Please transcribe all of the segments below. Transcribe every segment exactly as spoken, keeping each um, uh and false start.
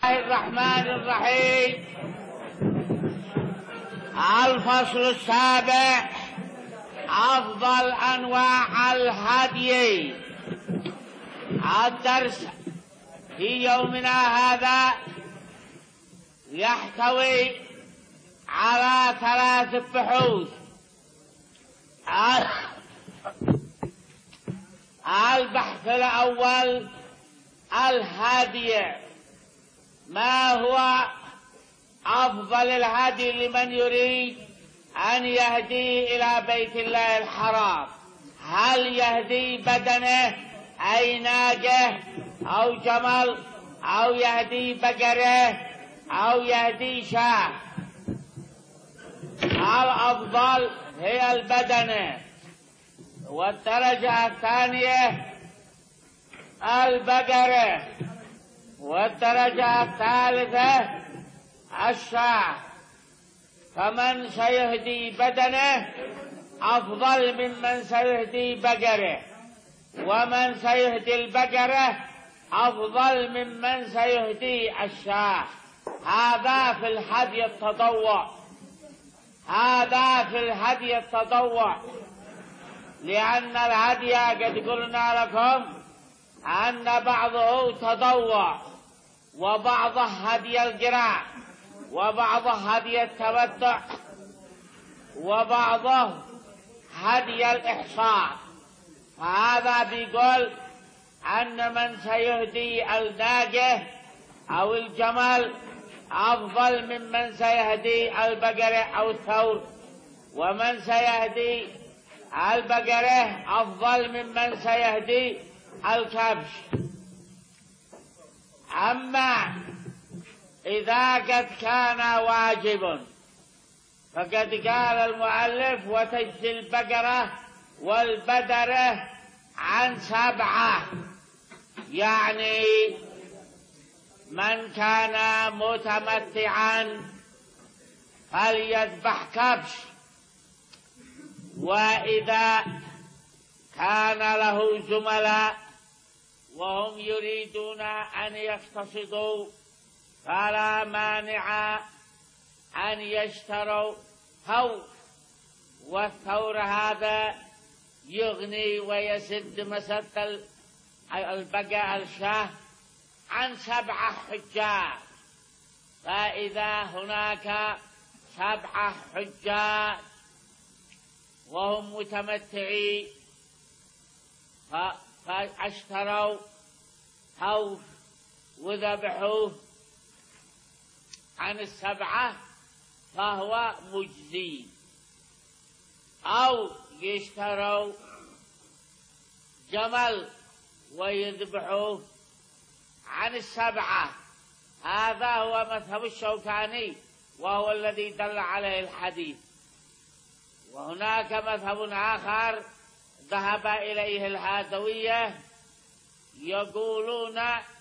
الرحمن الرحيم. الفصل السابع: أفضل أنواع الهدي. الدرس في يومنا هذا يحتوي على ثلاث بحوث. البحث الأول: الهدي، ما هو أفضل الهدي لمن يريد أن يهدي إلى بيت الله الحرام؟ هل يهدي بدنه أي ناقة أو جمل، أو يهدي بقرة، أو يهدي شاة؟ الأفضل هي البدنة. والدرجة الثانية البقرة. والدرجة الثالثة الشاة. فمن سيهدي بدنه أفضل ممن سيهدي بقرة، ومن سيهدي البقرة أفضل ممن سيهدي الشاة. هذا في الهدي التطوع. هذا في الهدي التطوع لأن الهدي قد قلنا لكم أن بعضه تطوع، وبعضه هدي القراء، وبعضه هدي التمتع، وبعضه هدي الإحصار. فهذا بيقول أن من سيهدي الناقة أو الجمل أفضل ممن سيهدي البقرة أو الثور، ومن سيهدي البقرة أفضل ممن سيهدي الكبش. أما إذا قد كان واجب فقد قال المؤلف: وتجزي البقرة والبدرة عن سبعة. يعني من كان متمتعا فليذبح كبش، وإذا كان له زملاء وهم يريدون أن يقتصدوا فلا مانع أن يشتروا ثور، والثور هذا يغني ويسد مسد البقاء الشاه عن سبعة حجاج. فإذا هناك سبعة حجاج وهم متمتعين فاشتروا ثور وذبحوه عن السبعة فهو مجزي، أو يشتروا جمل ويذبحوه عن السبعة. هذا هو مذهب الشوكاني وهو الذي دل عليه الحديث. وهناك مذهب آخر ذهب إليه الهادوية، يقولون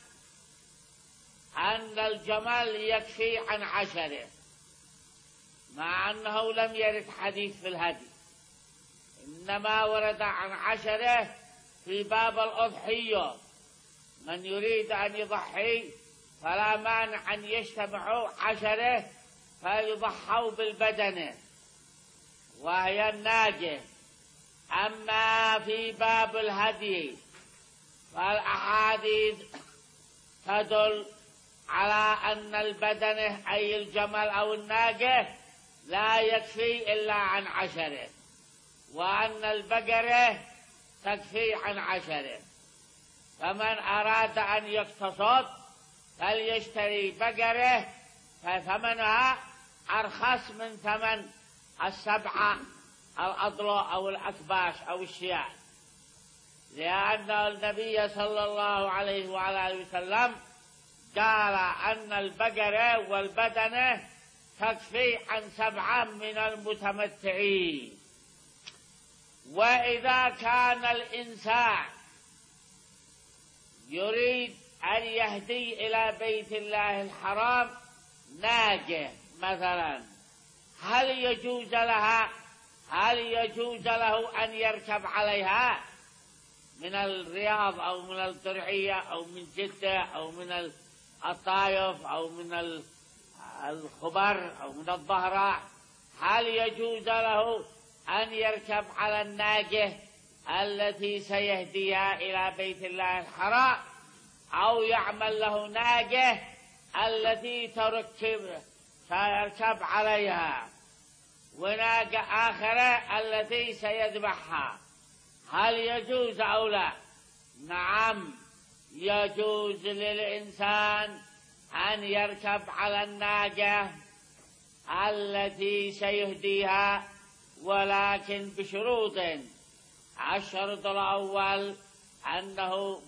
أن الجمل يكفي عن عشرة، مع أنه لم يرد حديث في الهدي، إنما ورد عن عشرة في باب الأضحية. من يريد أن يضحي فلا مانع أن يجتمعوا عشرة فيضحوا بالبدنة وهي الناقة. أما في باب الهدي فالأحاديث تدل على أن البدنة أي الجمل أو الناقة لا يكفي إلا عن عشرة، وأن البقرة تكفي عن عشرة. فمن أراد أن يقتصد فليشتري بقرة فثمنها أرخص من ثمن السبعة الأضلاع أو الأكباش أو الشياه، لأن النبي صلى الله عليه وعلى آله وسلم قال أن البقرة والبدنة تكفي عن سبعة من المتمتعين. وإذا كان الإنسان يريد أن يهدي إلى بيت الله الحرام ناقة مثلا، هل يجوز لها هل يجوز له أن يركب عليها من الرياض أو من الدرعية أو من جدة أو من الطائف أو من الخبر أو من الضهراء، هل يجوز له أن يركب على الناقة التي سيهديها إلى بيت الله الحرام، أو يعمل له ناقة التي تركب سيركب عليها وناقة آخرة التي سيذبحها؟ هل يجوز أو لا؟ نعم، يجوز للإنسان أن يركب على الناقة التي سيهديها، ولكن بشروط. الشرط الأول أنه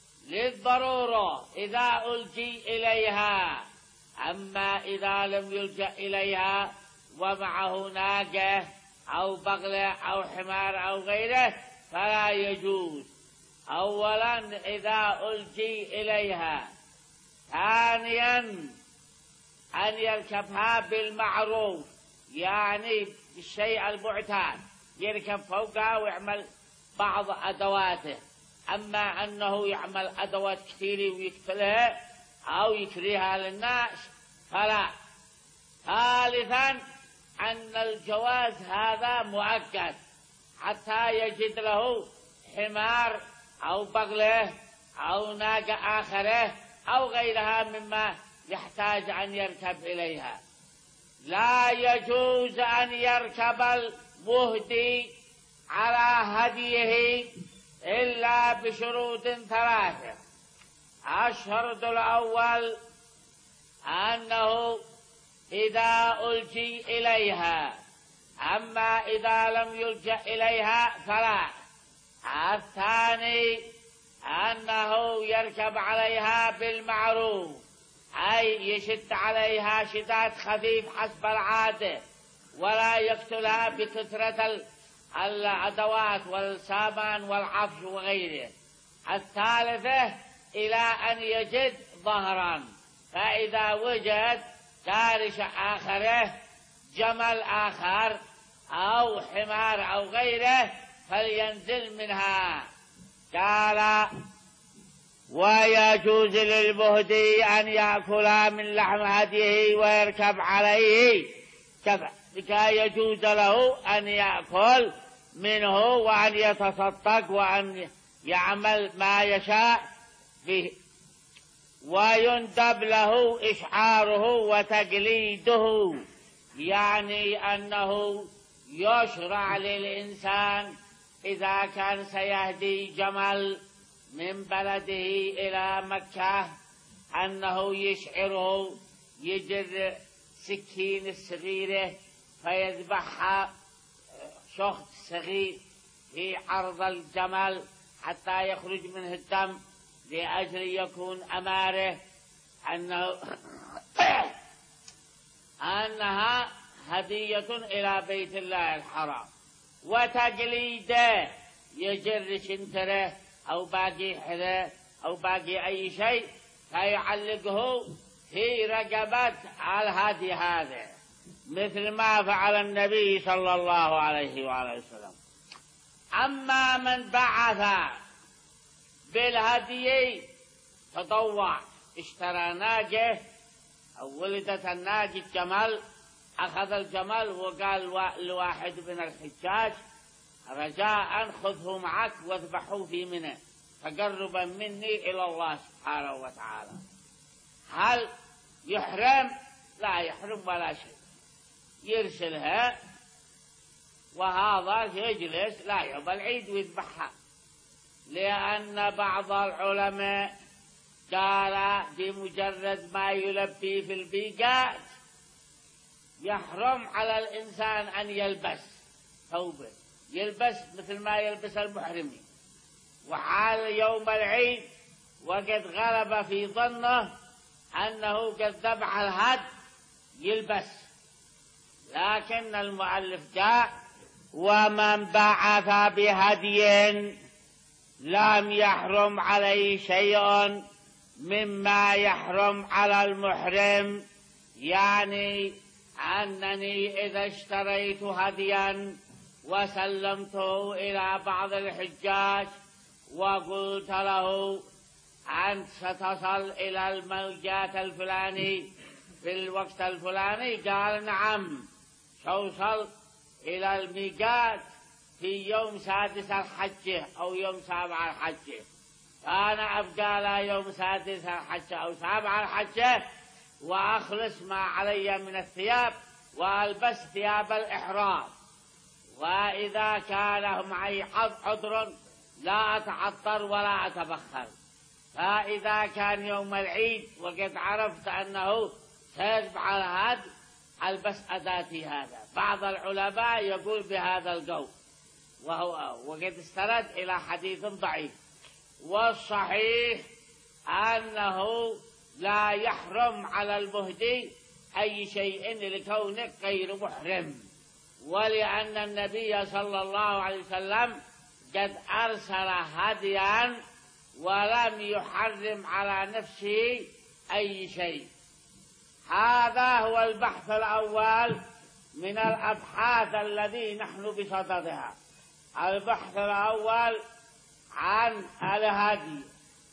للضرورة إذا ألجي إليها، أما إذا لم يلجأ إليها ومعه ناقة أو بغلة أو حمار أو غيره فلا يجوز. أولا إذا ألجي إليها. ثانيا أن يركبها بالمعروف، يعني بالشيء المعتاد، يركب فوقها ويعمل بعض أدواته. أما أنه يعمل أدوات كثيرة ويكفلها أو يكريها للناس فلا. ثالثا أن الجواز هذا مؤكد حتى يجد له حمار أو بغلة أو ناقة آخرة أو غيرها مما يحتاج أن يركب إليها. لا يجوز أن يركب المهدي على هديه إلا بشروط ثلاثة. الشرط الأول أنه إذا ألجي إليها، أما إذا لم يلجأ إليها فلا. الثاني أنه يركب عليها بالمعروف، أي يشد عليها شداد خفيف حسب العادة، ولا يقتلها بكثرة الأدوات والسامان والعفش وغيره. الثالثة إلى أن يجد ظهرا، فإذا وجد دارش آخره، جمل آخر أو حمار أو غيره، فلينزل منها. قال: ويجوز للمهدي أن يأكل من لحم هديه ويركب عليه، كذلك يجوز له أن يأكل منه وأن يتصدق وأن يعمل ما يشاء به. ويندب له إشعاره وتقليده، يعني أنه يشرع للإنسان إذا كان سيهدي جمل من بلده إلى مكة أنه يشعره، يجر سكين الصغيرة فيذبحها شخص صغير في عرض الجمل حتى يخرج منه الدم، لأجل يكون أماره أنه أنها هدية إلى بيت الله الحرام. وتقليده، يجر شنتره أو باقي حذاء أو باقي أي شيء فيعلقه في رقبة الهدي هذا، مثل ما فعل النبي صلى الله عليه وآله وسلم. أما من بعث بالهدي تطوع، اشترى ناقة أو ولدت الناقة جمل، أخذ الجمل وقال لواحد من الحجاج: رجاء خذه معك واذبحه في منى تقربا مني إلى الله سبحانه وتعالى. هل يحرم؟ لا يحرم ولا شيء، يرسلها وهذا يجلس لا يوم العيد ويذبحها، لأن بعض العلماء قال بمجرد ما يلبي في البيقات يحرم على الإنسان أن يلبس ثوبه، يلبس مثل ما يلبس المحرمين. وحال يوم العيد وقد غلب في ظنه أنه قد ذبح الهد يلبس. لكن المؤلف قال: ومن بعث بهدي لم يحرم عليه شيء مما يحرم على المحرم، يعني أنني إذا اشتريت هديا وسلمته إلى بعض الحجاج وقلت له أنت ستصل إلى الموجات الفلاني في الوقت الفلاني؟ قال نعم، سأوصل إلى الميقات في يوم سادس الحجة أو يوم سابع الحجة. فأنا أبقى لا يوم سادس الحجة أو سابع الحجة وأخلص ما علي من الثياب وألبس ثياب الإحرام. وإذا كان معي عذر لا أتعطر ولا أتبخر. فإذا كان يوم العيد وقد عرفت أنه سيذبح الهدي ألبس أداتي هذا. بعض العلماء يقول بهذا القول وهو وقد استند إلى حديث ضعيف. والصحيح أنه لا يحرم على المهدي أي شيء لكونه غير محرم، ولأن النبي صلى الله عليه وسلم قد أرسل هديا ولم يحرم على نفسه أي شيء. هذا هو البحث الأول من الأبحاث الذي نحن بصددها. البحث الأول عن الهدي،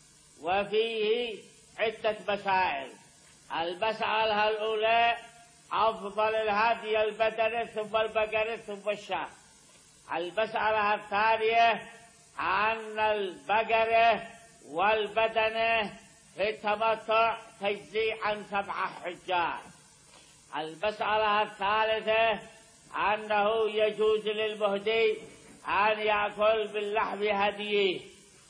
وفيه عدة مسائل. المسألة الأولى أفضل الهدي البدني ثم البقري ثم الشاة. المسألة الثانية أن البقرة والبدنة في التمتع تجزي عن سبعة حجاج. المسألة الثالثة أنه يجوز للمهدي أن يأكل باللحم هديه.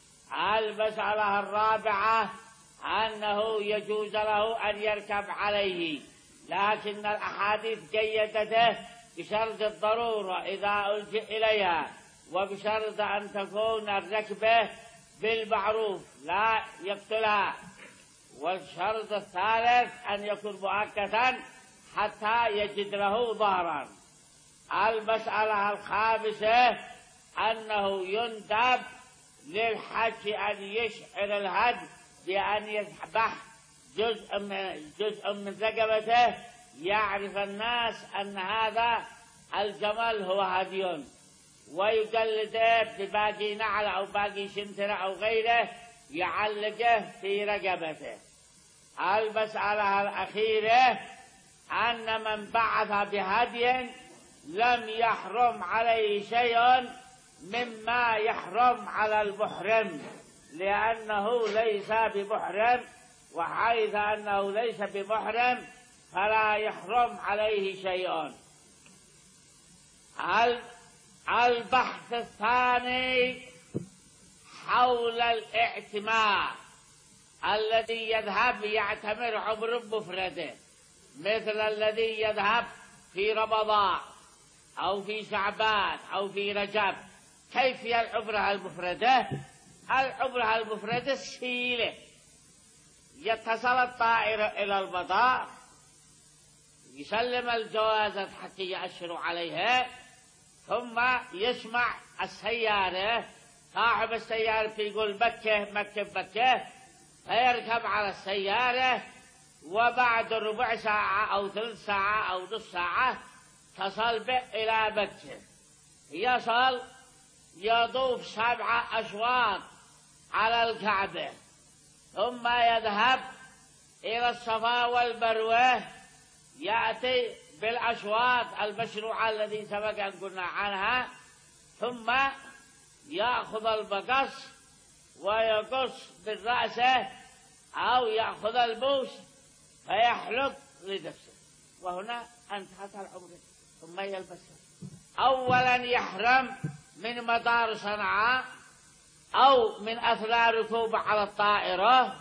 المسألة الرابعة أنه يجوز له أن يركب عليه، لكن الأحاديث قيدته بشرط الضرورة إذا ألجئ إليها، وبشرط أن تكون الركبة بالمعروف لا يقتلها. والشرط الثالث أن يكون مؤقتا حتى يجد له ظهرا. المسألة الخامسة أنه يندب للحج أن يشعر الهدي بأن يذبح جزء من جزء من رقبته، يعرف الناس أن هذا الجمل هو هدي، ويقلده بباقي نعل أو باقي شنترة أو غيره يعلقه في رقبته. المسألة الأخيرة أن من بعث بهدي لم يحرم عليه شيء مما يحرم على المحرم، لأنه ليس بمحرم، وحيث أنه ليس بمحرم فلا يحرم عليه شيء. البحث الثاني حول الاعتمار الذي يذهب يعتمر عمر مفرده، مثل الذي يذهب في رمضان أو في شعبان أو في رجب. كيف هي العمرة المفردة؟ العمرة المفردة سهيلة، يتصل الطائرة إلى المطار، يسلم الجوازات حتى يأشروا عليها، ثم يسمع السيارة، صاحب السيارة يقول مكة مكة مكة، فيركب على السيارة، وبعد ربع ساعة أو ثلث ساعة أو نصف ساعة تصل به إلى مكة. يصل يطوف سبع أشواط على الكعبة، ثم يذهب إلى الصفا والمروة، يأتي بالأشواط المشروعة التي سبق أن قلنا عنها، ثم يأخذ المقص ويقص بالرأس أو يأخذ البوس فيحلق لنفسه، وهنا انتهت العمرة. ثم يلبسها. أولا يحرم من مطار صنعاء أو من أثناء ركوبه على الطائرة.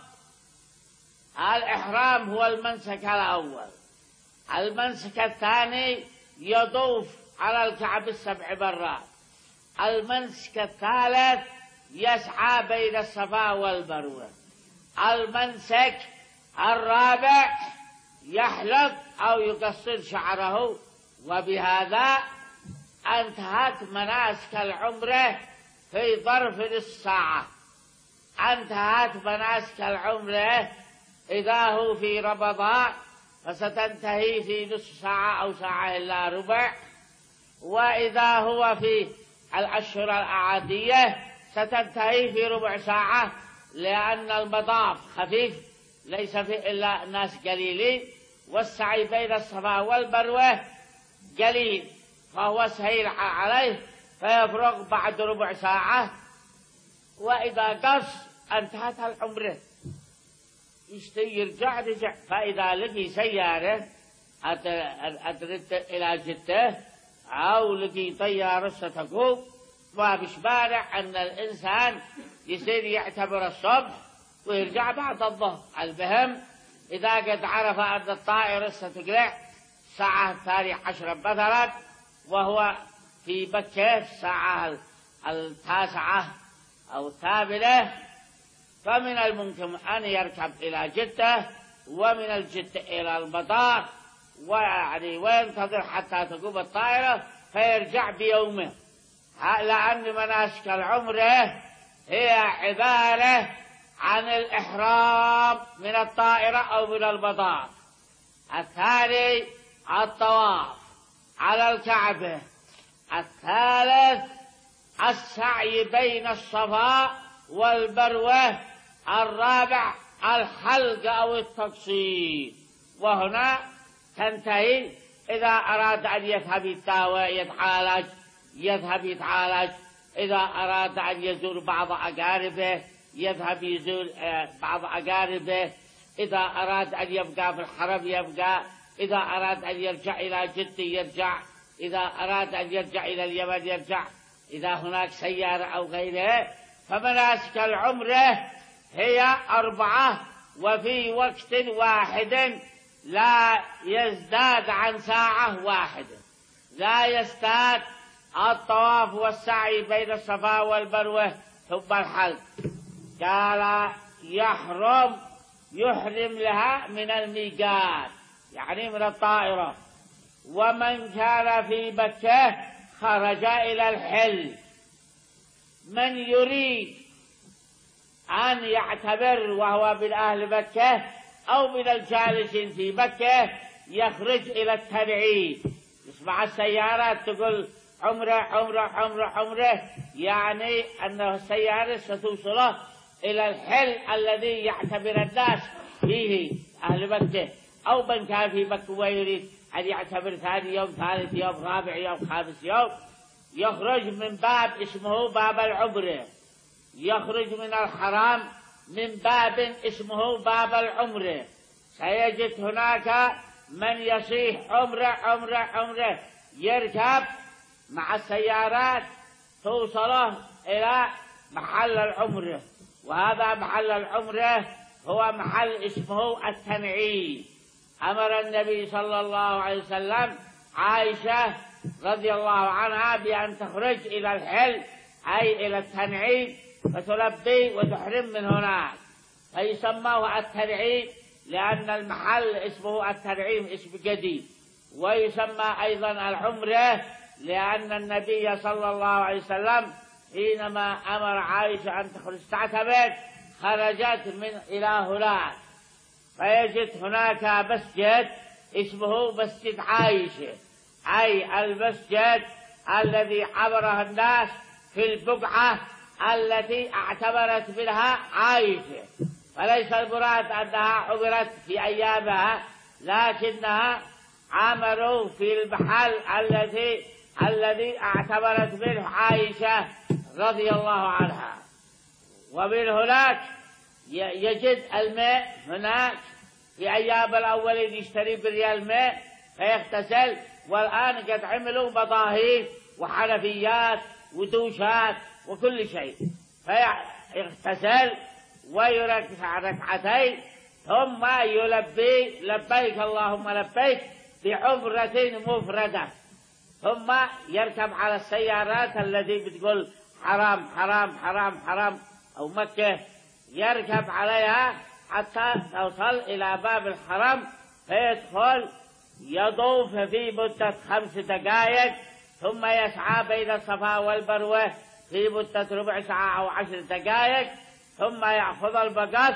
الإحرام هو المنسك الأول. المنسك الثاني يطوف على الكعبة السبع مرات. المنسك الثالث يسعى بين الصفا والمروة. المنسك الرابع يحلق أو يقصر شعره. وبهذا انتهت مناسك العمرة في ظرف نصف ساعة. انتهت مناسك العمرة إذا هو في رمضان فستنتهي في نصف ساعة أو ساعة إلا ربع، وإذا هو في الأشهر الأعادية ستنتهي في ربع ساعة لأن المطاف خفيف ليس فيه إلا ناس قليلين، والسعي بين الصفا والمروة قليل، فهو سهيل عليه فيفرغ بعد ربع ساعة، وإذا قص انتهت العمرة، يشتي يرجع رجع. فإذا لقي سيارة أترد إلى جدة أو لقي طيارة ستقوم، ما بشبارع أن الإنسان يصير يعتبر الصبح ويرجع بعد الظهر. المهم إذا قد عرف أن الطائرة ستقلع الساعة الثانية عشرة مثلا، وهو في مكة الساعة التاسعة أو الثامنة، فمن الممكن أن يركب إلى جدة، ومن الجدة إلى المطار، ويعني وينتظر حتى تقوم الطائرة فيرجع بيومه. لأن مناسك العمرة هي عبارة عن الإحرام من الطائرة أو من المطار. الثاني الطواف على الكعبة. الثالث السعي بين الصفا والمروة. الرابع الحلق أو التقصير. وهنا تنتهي. إذا أراد أن يذهب يتداوى يتعالج يذهب يتعالج، إذا أراد أن يزور بعض أقاربه يذهب يزور بعض أقاربه، إذا أراد أن يبقى في الحرم يبقى، إذا أراد أن يرجع إلى جدة يرجع، إذا أراد أن يرجع إلى اليمن يرجع، إذا هناك سيارة أو غيرها. فمناسك العمرة هي أربعة، وفي وقت واحد لا يزداد عن ساعة واحدة. لا يزداد الطواف والسعي بين الصفا والمروة ثم الحلق. قال يحرم يحرم لها من الميقات، يعني من الطائرة. ومن كان في مكة خرج إلى الحل. من يريد أن يعتبر وهو من أهل مكة أو من الجالسين في مكة يخرج إلى التنعيم. يسمع السيارات تقول عمره عمره عمره عمره، يعني أن السيارة ستوصله إلى الحل الذي يعتبر الناس فيه أهل مكة، أو من كان في مكة ويريد أن يعتبر ثاني يوم ثالث يوم رابع يوم خامس يوم، يخرج من باب اسمه باب العمرة. يخرج من الحرام من باب اسمه باب العمرة. سيجد هناك من يصيح عمرة عمرة عمرة، يركب مع السيارات توصله إلى محل العمرة. وهذا محل العمرة هو محل اسمه التنعيم. أمر النبي صلى الله عليه وسلم عائشة رضي الله عنها بأن تخرج إلى الحل أي إلى التنعيم فتلبي وتحرم من هناك، فيسموه التنعيم لأن المحل اسمه التنعيم اسم قديم. ويسمى أيضا العمرة لأن النبي صلى الله عليه وسلم حينما أمر عائشة أن تخرج تعتمر خرجت من إلى هناك، فيجد هناك مسجد اسمه مسجد عائشة، أي المسجد الذي عبره الناس في البقعة التي اعتبرت منها عائشة. فليس المراد أنها عبرت في أيامها، لكنها عمروا في المحل الذي الذي اعتبرت منه عائشة رضي الله عنها. ومن هناك يجد الماء هناك. في أيام الأولين يشتري بريال ماء فيغتسل، والآن قد عملوا مطاهير وحنفيات ودوشات وكل شيء، فيغتسل ويركع ركعتين ثم يلبي لبيك اللهم لبيك بعمرة مفردة، ثم يركب على السيارات التي بتقول حرام حرام حرام حرام أو مكة، يركب عليها حتى توصل إلى باب الحرم فيدخل يطوف في مدة خمس دقائق، ثم يسعى بين الصفا والمروة في مدة ربع ساعة أو عشر دقائق، ثم يأخذ المقص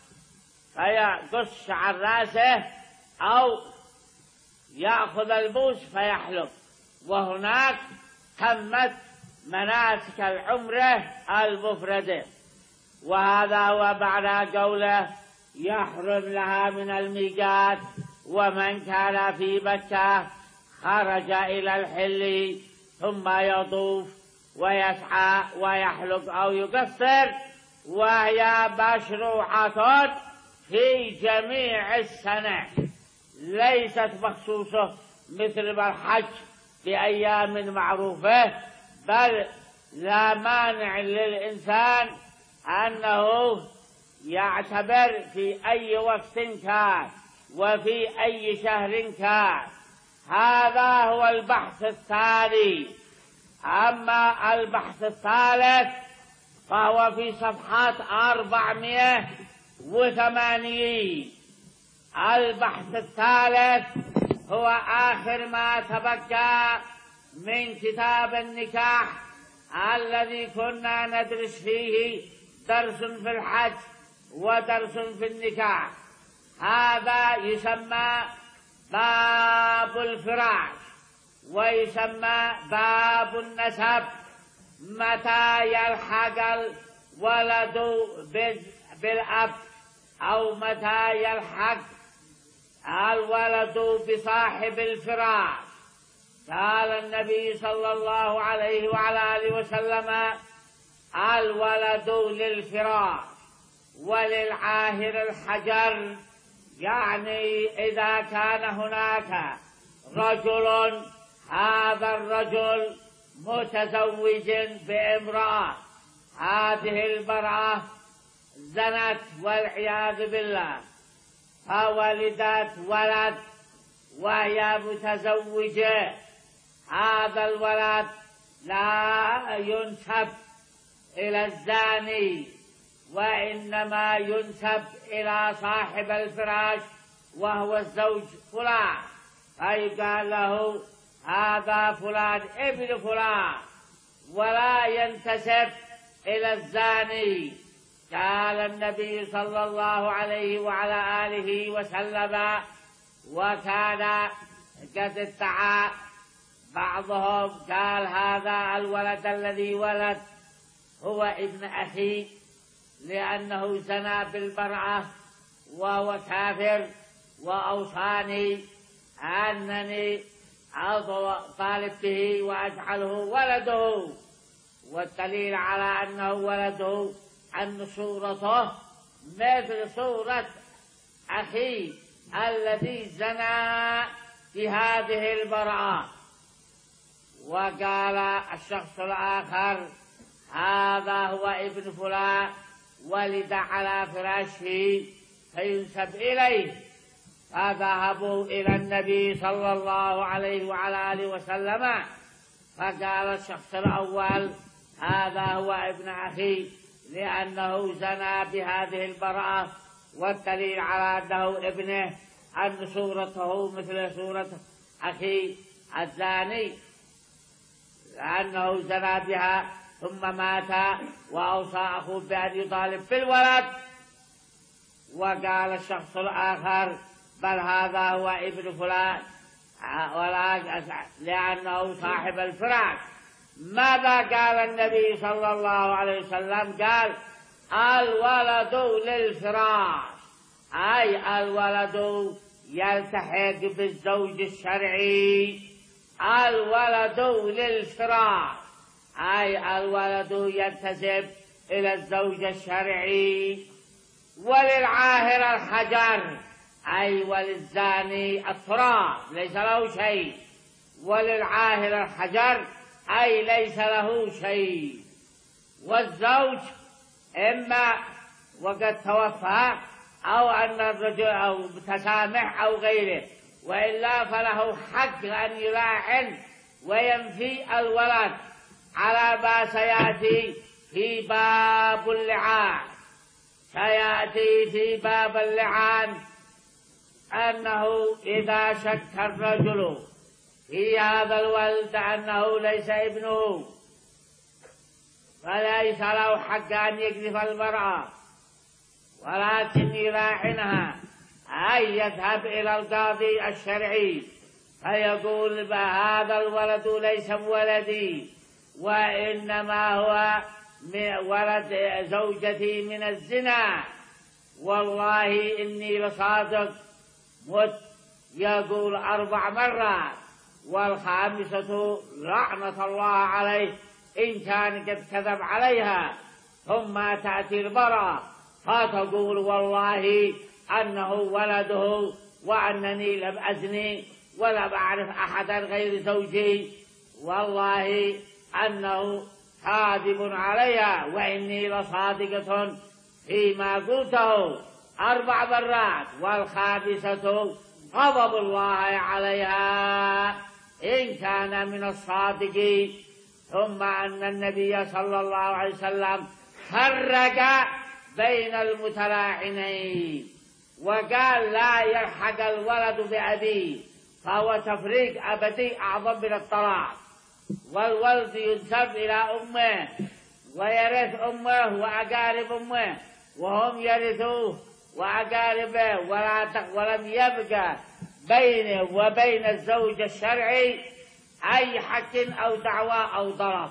فيقص شعر راسه أو يأخذ البوس فيحلق. وهناك تمت مناسك العمرة المفردة. وهذا هو بعد قوله يحرم لها من الميقات. ومن كان في مكة خرج إلى الحل ثم يطوف ويسعى ويحلق أو يقصر، وهي مشروعة في جميع السنة، ليست مخصوصة مثل الحج بأيام معروفة، بل لا مانع للإنسان أنه يعتبر في أي وقت كان وفي أي شهر كان. هذا هو البحث الثاني. أما البحث الثالث فهو في صفحات أربعمائة وثمانين. البحث الثالث هو آخر ما تبقى من كتاب النكاح الذي كنا ندرس فيه درس في الحج ودرس في النكاح. هذا يسمى باب الفراش ويسمى باب النسب، متى يلحق الولد بالأب أو متى يلحق الولد بصاحب الفراش. قال النبي صلى الله عليه وعلى آله وسلم الولد للفراش وللعاهر الحجر، يعني إذا كان هناك رجل، هذا الرجل متزوج بامرأة، هذه المرأة زنت والعياذ بالله فولدت ولد وهي متزوجة، هذا الولد لا ينسب إلى الزاني وإنما ينسب إلى صاحب الفراش وهو الزوج فلان، فيقال له هذا فلان ابن فلان ولا ينتسب إلى الزاني. قال النبي صلى الله عليه وعلى آله وسلم، وكان قد ادعى بعضهم قال هذا الولد الذي ولد هو ابن أخي لأنه زنى بالمرأة وهو كافر، وأوصاني أنني أطالب به وأجعله ولده، والدليل على أنه ولده أن صورته مثل صورة أخي الذي زنى بهذه المرأة. وقال الشخص الآخر هذا هو ابن فلان ولد على فراشه فينسب إليه، فذهبوا إلى النبي صلى الله عليه وعلى آله وسلم، فقال الشخص الأول هذا هو ابن أخي لأنه زنى بهذه المرأة، والدليل على أنه ابنه أن صورته مثل صورة أخي الزاني لأنه زنى بها ثم مات وأوصى أخوه بأن يطالب بالولد. وقال الشخص الآخر بل هذا هو ابن فلان لأنه صاحب الفراش. ماذا قال النبي صلى الله عليه وسلم؟ قال الولد للفراش، أي الولد يلتحق بالزوج الشرعي، الولد للفراش أي الولد ينتسب إلى الزوج الشرعي. وللعاهر الحجر أي وللزاني التراب ليس له شيء، وللعاهر الحجر أي ليس له شيء. والزوج إما وقد توفى أو أن الرجل أو متسامح أو غيره، وإلا فله حق أن يلاعن وينفي الولد على ما سيأتي في باب اللعان. سيأتي في باب اللعان أنه إذا شك الرجل في هذا الولد أنه ليس ابنه فليس له حق أن يقذف المرأة ولكن يلاعنها، أي يذهب إلى القاضي الشرعي فيقول هذا الولد ليس ولدي وإنما هو ولد زوجتي من الزنا، والله إني لصادق، مت. يقول أربع مرات، والخامسة لعنة الله عليه إن كان قد كذب عليها. ثم تأتي البراء فتقول والله أنه ولده، وأنني لم أزني ولم أعرف أحدا غير زوجي، والله أنه كاذب عليها وإني لصادقة فيما قلته. أربع مرات. والخامسة غضب الله عليها إن كان من الصادقين. ثم أن النبي صلى الله عليه وسلم فرق بين المتلاعنين وقال لا يلحق الولد بأبيه، فهو تفريق أبدي أعظم من الطلاق. والولد ينسب إلى أمه ويرث أمه وأقارب أمه، وهم يرثوه وأقاربه، ولم يبقى بينه وبين الزوج الشرعي أي حق أو دعوى أو ضرر.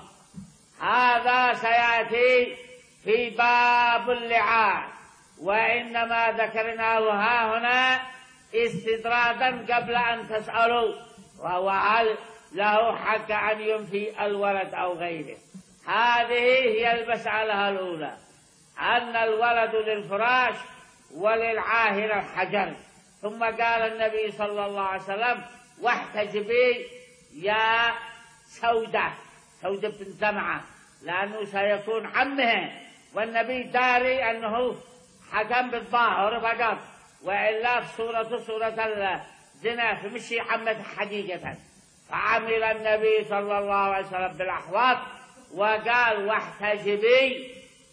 هذا سيأتي في باب اللعان، وإنما ذكرناه ها هنا استدرادا قبل أن تسألوا وهو هل له حق أن ينفي الولد أو غيره. هذه هي المسألة الأولى، أن الولد للفراش وللعاهر الحجر. ثم قال النبي صلى الله عليه وسلم واحتجبي يا سودة، سودة بن زمعة، لأنه سيكون عمه، والنبي داري أنه حكم بالظاهر فقط، وإلا في صورة صورة الزنا فمشي عمته حقيقة. فعمل النبي صلى الله عليه وسلم بالأحوط وقال واحتجبي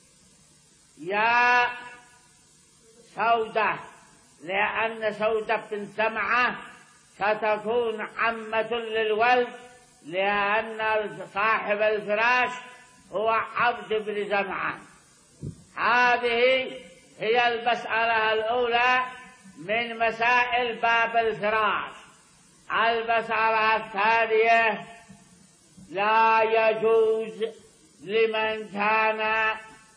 يا سودة، لأن سودة بن زمعة ستكون عمة للولد، لأن صاحب الفراش هو عبد بن زمعة. هذه هي المسألة الأولى من مسائل باب الفراش. المسألة الثانية لا يجوز لمن كان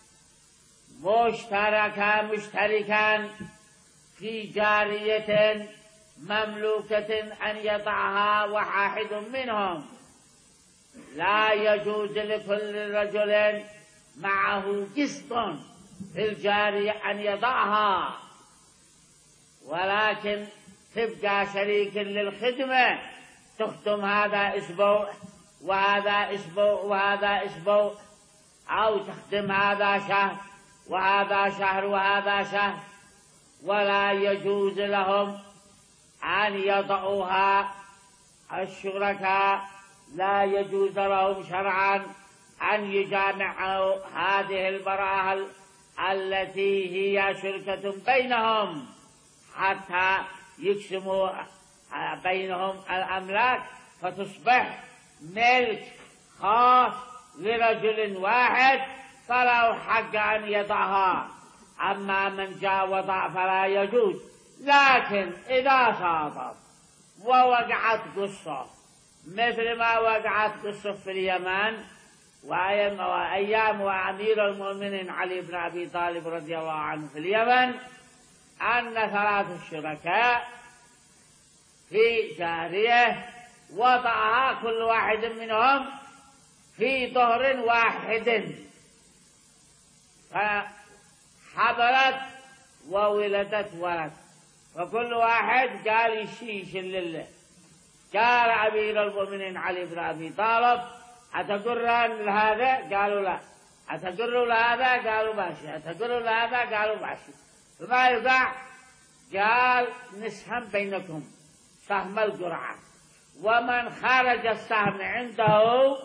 مشتركا مشتركا في جارية مملوكة أن يضعها واحد منهم. لا يجوز لكل رجل معه قسط في الجارية أن يضعها، ولكن تبقى شريك للخدمة، تخدم هذا أسبوع وهذا أسبوع وهذا أسبوع، أو تخدم هذا شهر وهذا شهر وهذا شهر. ولا يجوز لهم أن يضعوها الشركاء، لا يجوز لهم شرعا أن يجامعوا هذه المرأة التي هي شركة بينهم حتى يقسموا بينهم الأملاك فتصبح ملك خاص لرجل واحد، فله حق أن يضعها. أما من جاء وضع فلا يجوز. لكن إذا صادف ووقعت قصة مثل ما وقعت قصة في اليمن وأيام وأمير المؤمنين علي بن أبي طالب رضي الله عنه في اليمن، أن ثلاث الشركاء في جارية وضعها كل واحد منهم في ظهر واحد، فحضرت وولدت ولد، وكل واحد قال يشيش لله. قال أمير المؤمنين علي بن أبي طالب أتقرن لهذا؟ قالوا لا. أتقروا لهذا؟ قالوا ماشي. أتقروا لهذا؟ قالوا ماشي. فما يبع؟ قال نسهم بينكم سهم القرعة، ومن خرج السهم عنده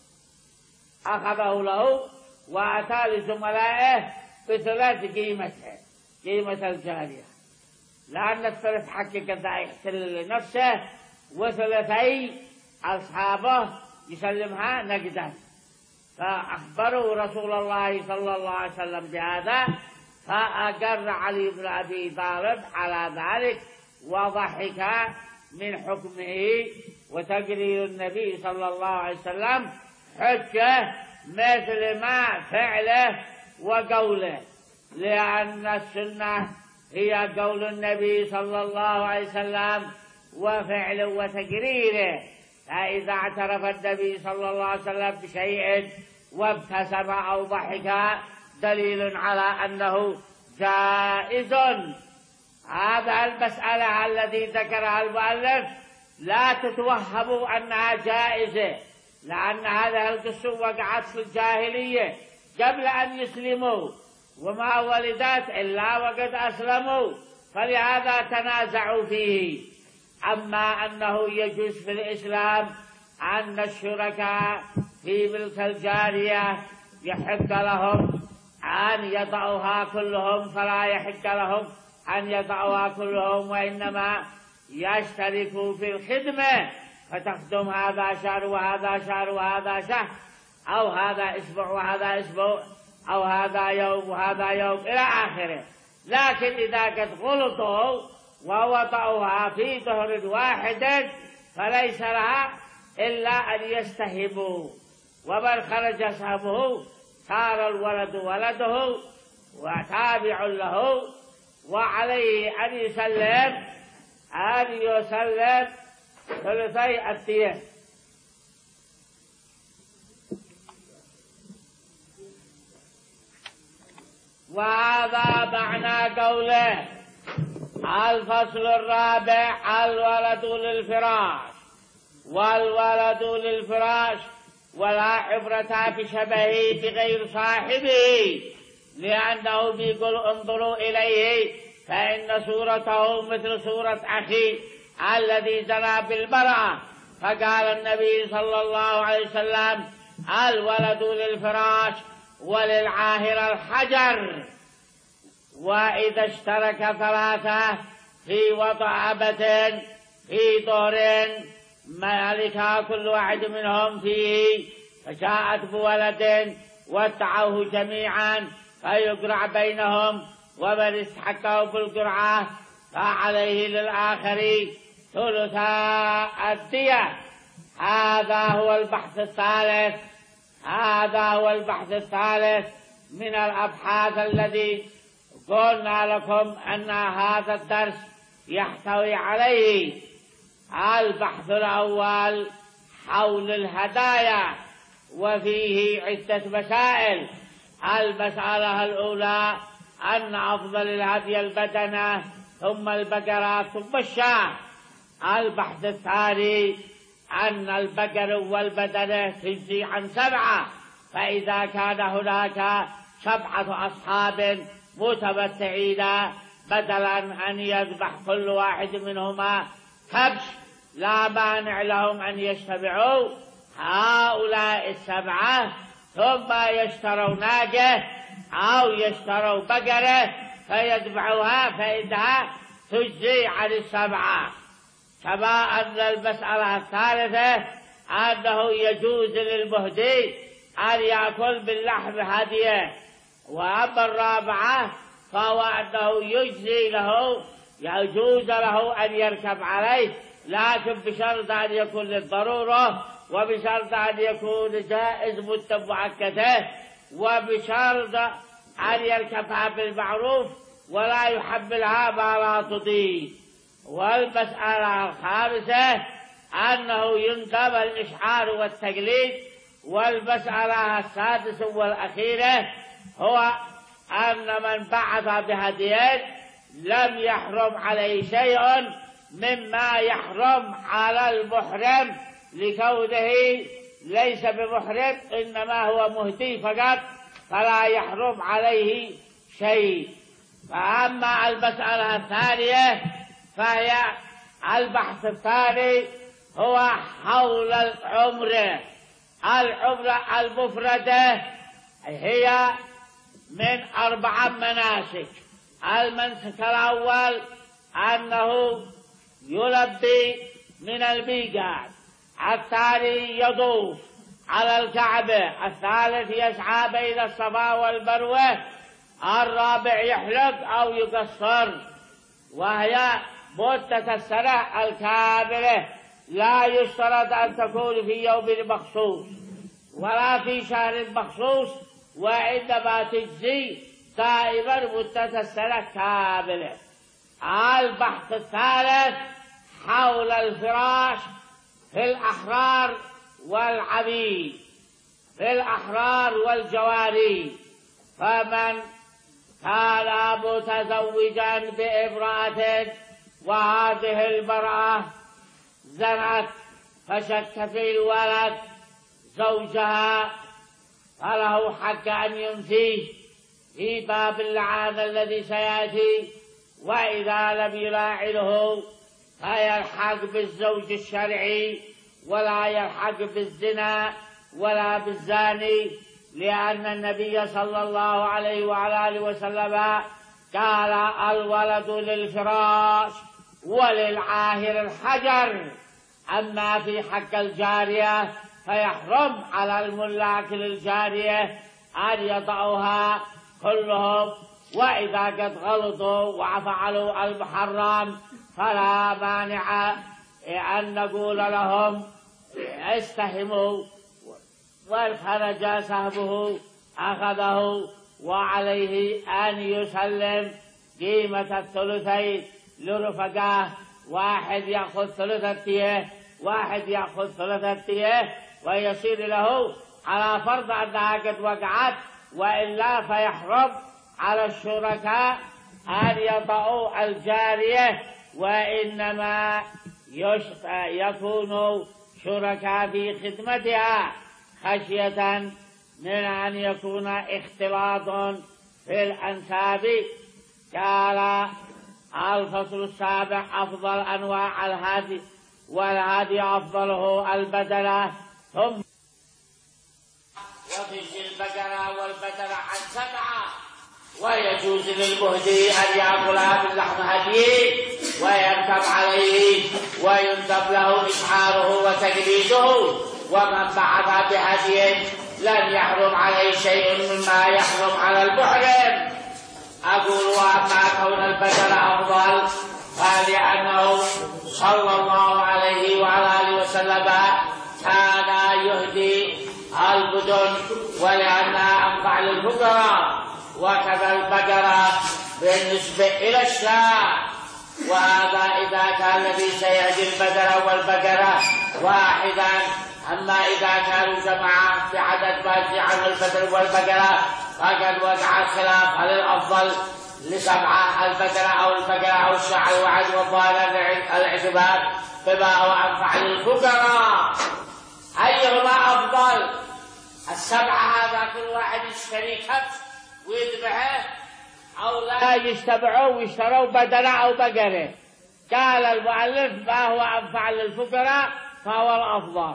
أخذه له وأتى لزملائه بثلاث قيمته، قيمة الجارية، لأن الثلث حقيقة يحتل لنفسه وثلثي أصحابه يسلمها نقدا. فأخبروا رسول الله صلى الله عليه وسلم بهذا، فأقر علي بن أبي طالب على ذلك وضحك من حكمه. وتقرير النبي صلى الله عليه وسلم حجة مثل ما فعله وقوله، لأن السنة هي قول النبي صلى الله عليه وسلم وفعله وتقريره. فإذا اعترف النبي صلى الله عليه وسلم بشيء وابتسم أو ضحك دليل على أنه جائز. هذا المسألة التي ذكرها المؤلف لا تتوهموا أنها جائزة، لأن هذه القصة وقعت في الجاهلية قبل أن يسلموا، وما ولدت إلا وقد أسلموا، فلهذا تنازعوا فيه. أما أنه يجوز في الإسلام أن الشركاء في ملك الجارية يحق لهم أن يضعوها كلهم، فلا يحق لهم أن يضعوها كلهم، وإنما يشتركوا في الخدمة، فتخدم هذا شهر وهذا شهر وهذا شهر، أو هذا أسبوع وهذا أسبوع، أو هذا يوم وهذا يوم إلى آخره. لكن إذا قد غلطوا ووضعوها في دهر واحد فليس لها إلا أن يستهبوا، ومن خرج سهمه صار الولد ولده وتابع له، وعليه أن يسلم أن يسلم ثلثي الدية. وهذا معنى قوله الفصل الرابع الولد للفراش. والولد للفراش ولا عبرة بشبهه بغير صاحبه، لأنه بيقول انظروا إليه فإن صورته مثل صورة أخي الذي زنى بالمرأة. فقال النبي صلى الله عليه وسلم الولد للفراش وللعاهر الحجر. وإذا اشترك ثلاثة في وضع أبة في دور مالكها كل واحد منهم فيه، فجاءت بولد وادعوه جميعا فيقرع بينهم، ومن استحقه بالقرعة فعليه للآخر ثلثا الدية. هذا هو البحث الثالث هذا هو البحث الثالث من الأبحاث الذي قلنا لكم أن هذا الدرس يحتوي عليه. البحث الأول حول الهدايا، وفيه عدة مسائل. المسألة الأولى أن أفضل الهدي البدنة، ثم البقرة، ثم الشاة. البحث الثاني أن البقر والبدنة تجزي عن سبعة، فإذا كان هناك سبعة أصحاب متمتعين بدلا أن يذبح كل واحد منهما كبش لا مانع لهم أن يجتمعوا هؤلاء السبعة ثم يشتروا ناقة أو يشتروا بقرة فيذبحوها، فإنها تجزي عن السبعة. كما أن المسألة الثالثة أنه يجوز للمهدي أن يأكل باللحم هديه. وأما الرابعة فهو أنه يجزي له يجوز له أن يركب عليه، لكن بشرط أن يكون للضرورة، وبشرط أن يكون جائز مدة مؤقتة، وبشرط أن يركبها بالمعروف ولا يحملها ما لا تطيق. والمسألة الخامسة أنه يندب الإشعار والتقليد. والمسألة السادسة والأخيرة هو أن من بعث بهديين لم يحرم عليه شيء مما يحرم على المحرم لكونه ليس بمحرم، إنما هو مهدي فقط، فلا يحرم عليه شيء. فأما المسألة الثانية فهي البحث الثاني هو حول العمرة. العمرة المفردة هي من أربع مناسك. المنسك الأول أنه يلبي من الميقات، الثاني يطوف على الكعبة، الثالث يسعى بين الصفا والمروة، الرابع يحلق أو يقصر، وهي مدة السنة الكاملة، لا يشترط أن تكون في يوم مخصوص. ولا في شهر مخصوص، وإنما تجزي دائما مدة السنة كاملة. البحث الثالث حول الفراش في الأحرار والعبيد، في الأحرار والجواري. فمن كان متزوجا بامرأة وهذه المرأة زنت فشك في الولد زوجها، فله حق أن ينفيه في باب اللعان الذي سيأتي. وإذا لم يلاعنه فيلحق بالزوج الشرعي، ولا يلحق بالزنا ولا بالزاني، لأن النبي صلى الله عليه وعلى آله وسلم قال: الولد للفراش وللعاهر الحجر. أما في حق الجارية فيحرم على الملاك للجارية أن يضعوها كلهم، وإذا قد غلطوا وفعلوا المحرم فلا مانع أن نقول لهم استهموا، وإن خرج سهمه أخذه، وعليه أن يسلم قيمة الثلثين لرفقاه، واحد يأخذ ثلث التيه واحد يأخذ ثلث التيه، ويصير له على فرض أنها قد وقعت، وإلا فيحرم على الشركاء أن يضعوا الجارية، وإنما يكونوا شركاء في خدمتها خشية من أن يكون اختلاط في الأنساب. قال: الفصل السابع أفضل أنواع الهدي، والهدي أفضله البدنة. ثم وفي البقرة والبدنة عن سبعة، ويجوز للمهدي أن يأكلها من لحم هديه ويركب عليه، ويندب له إشعاره وتجليده. ومن بعث بهدي لم يحرم عليه شيء مما يحرم على المحرم. أقول: وأما كون البدن أفضل فلأنه صلى الله عليه وعلى آله وسلم كان يهدي البدن، ولأنها أنفع للفقراء، وكذا البقرة بالنسبة إلى الشاة. وهذا إذا كان الذي سيهدي البقرة والبقرة واحدا. أما إذا كانوا جماعة بعدد باقي عن البدر والبقرة فقد وقع الخلاف: هل الأفضل لسبعة البقرة أو البقرة أو الشاة الواحد؟ وقال الاعتبار بما هو أنفع للفقراء. أيهما أفضل؟ السبعة هذا كل واحد يشتري كبش ويذبحه، أو لا يجتمعوا ويشتروا بدنة أو بقرة. قال المؤلف: ما هو أنفع للفقراء فهو الأفضل.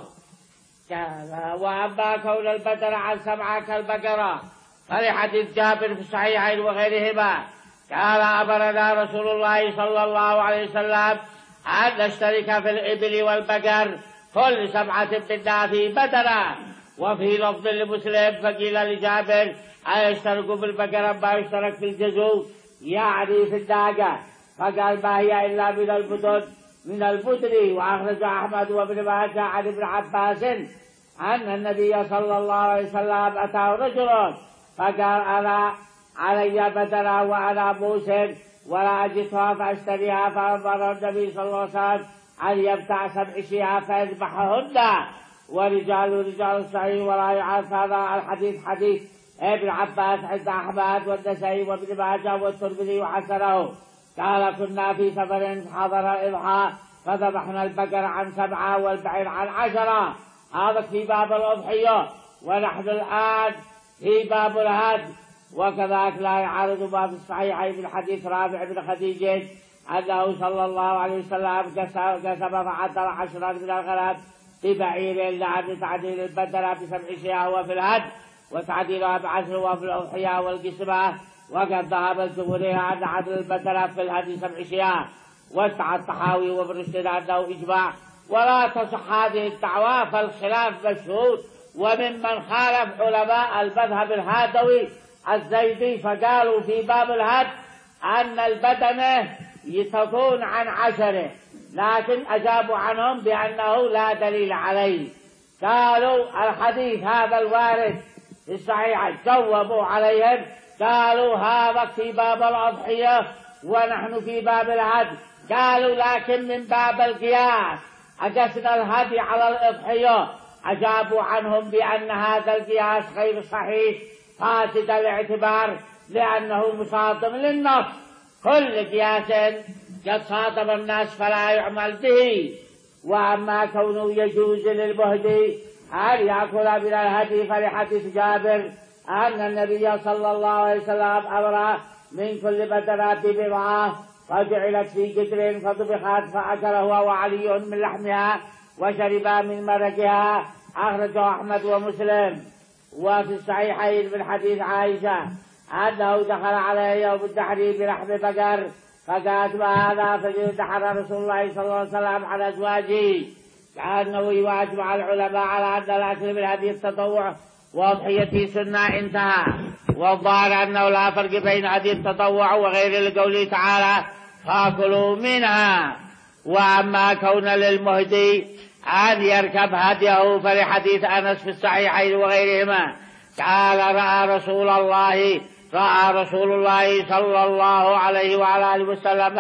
قال: وأما كون البدن عن سبعة كالبقرة فلحديث جابر في الصحيحين وغيرهما قال: أمرنا رسول الله صلى الله عليه وسلم أن نشترك في الإبل والبقر كل سبعة منا في بدنة. وفي لفظ لمسلم: فقيل لجابر: أيشترك في البقرة ما يشترك في الجزو، يعني في الناقة؟ فقال: ما هي إلا من البدن من البدن. وأخرج أحمد وابن ماجه عن ابن عباس أن النبي صلى الله عليه وسلم أتاه رجل فقال: أنا علي بدنة وأنا موسر ولا أجدها فأشتريها، فأمر النبي صلى الله عليه وسلم أن يبتع سبع شياه فيذبحهن. ورجال رجال صحيح ولا يعرف هذا الحديث حديث ابن عباس عند أحمد والنسائي وابن ماجه والترمذي وحسنه. قال: كنا في سفر حضر الإضحى فذبحنا البقر عن سبعة والبعير عن عشرة. هذا في باب الأضحية، ونحن الآن في باب الهدي. وكذلك لا يعارض ما في الصحيحين من حديث رافع بن خديج أنه صلى الله عليه وسلم كسب فعدل عشرا من الغنم ببعير لعن تعديل البدنة بسبع شياه وفي الهدي، وتعديلها بعشر وفي الأضحية والقسمة. وقد ذهب الجمهور أن عدل البدنة في الهدي سبع شياه، وسع الطحاوي وابن رشد أنه إجماع. ولا تصح هذه الدعوى فالخلاف مشهور. وممن خالف علماء المذهب الهادوي الزيدي فقالوا في باب الهدي أن البدنة تكون عن عشرة، لكن أجابوا عنهم بأنه لا دليل عليه. قالوا الحديث هذا الوارد في الصحيح جوبوا عليهم قالوا هذا في باب الأضحية ونحن في باب الهدي. قالوا لكن من باب القياس أقسنا الهدي على الأضحية. أجابوا عنهم بأن هذا القياس غير صحيح فاسد الاعتبار لأنه مصادم للنص. كل قياس قد صادم الناس فلا يعمل به. وأما كونه يجوز للمهدي أن يأكل من الهدي فلحديث جابر أن النبي صلى الله عليه وسلم أمر من كل بدنة ببضعة فجعلت في قدر فطبخت فأكل هو وعلي من لحمها وشربا من مرقها. أخرجه أحمد ومسلم. وفي الصحيحين من حديث عائشة أنه دخل عليه يوم التحريم بلحم بقر فقالت ما هذا فدحر رسول الله صلى الله عليه وسلم على أزواجه كأنه يواجب على العلماء على أن الأكل بالهدي التطوع وأضحيته سنة. انتهى. والظاهر أنه لا فرق بين هدي التطوع وغير لقوله تعالى فاكلوا منها. وأما كون للمهدي أن يركب هديه فلحديث أنس في الصحيحين وغيرهما قال رأى رسول الله رأى رسول الله صلى الله عليه وعلى آله وسلم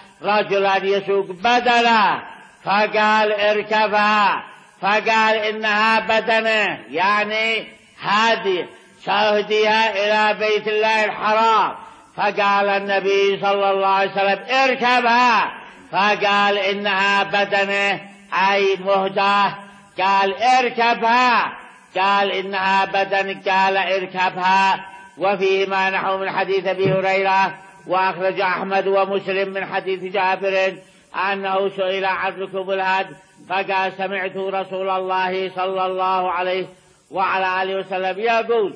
رجلا يسوق بدنه فقال اركبها فقال إنها بدنه يعني هدي سأهديها إلى بيت الله الحرام. فقال النبي صلى الله عليه وسلم اركبها فقال إنها بدنه أي مهداه. قال اركبها قال إنها بدن قال اركبها. وفيه ما نحو من حديث أبي هريرة. وأخرج أحمد ومسلم من حديث جابر أنه سئل عن ركوب الهدي فقال سمعت رسول الله صلى الله عليه وعلى آله وسلم يقول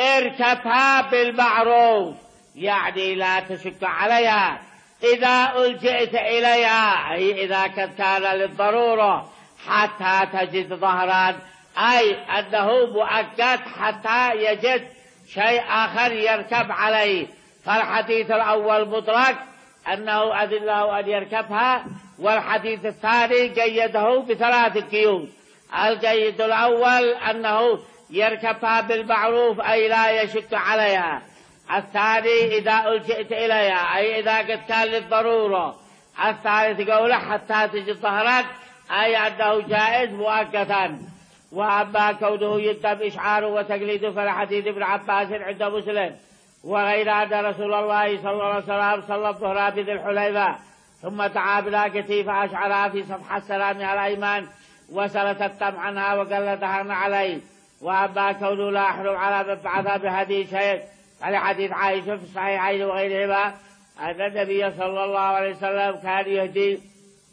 اركبها بالمعروف يعني لا تشك عليها إذا ألجئت إليها أي إذا كان للضرورة حتى تجد ظهرا أي أنه مؤقت حتى يجد شيء آخر يركب عليه. فالحديث الأول مطلق أنه أذن له أن يركبها. والحديث الثاني قيده بثلاث قيود. القيد الأول أنه يركبها بالمعروف أي لا يشك عليها. الثاني إذا ألجئت إليها أي إذا قد كان للضرورة. الثالث قوله حتى تجد ظهرك أي أنه جائز مؤقتا. وأما كونه يتم إشعاره وتقليده فالحديث ابن عباس عند مسلم وغير أن رسول الله صلى الله عليه وسلم صلى الظهر بذي الحليفة ثم دعا بناقته فأشعرها في صفحة السلام على الأيمان وسلت التم عنها وقلدها عليه. وأما كونه لا يحرم على من بعث بهدي شيء فلحديث عائشة في الصحيحين وغيرهما أن النبي صلى الله عليه وسلم كان يهدي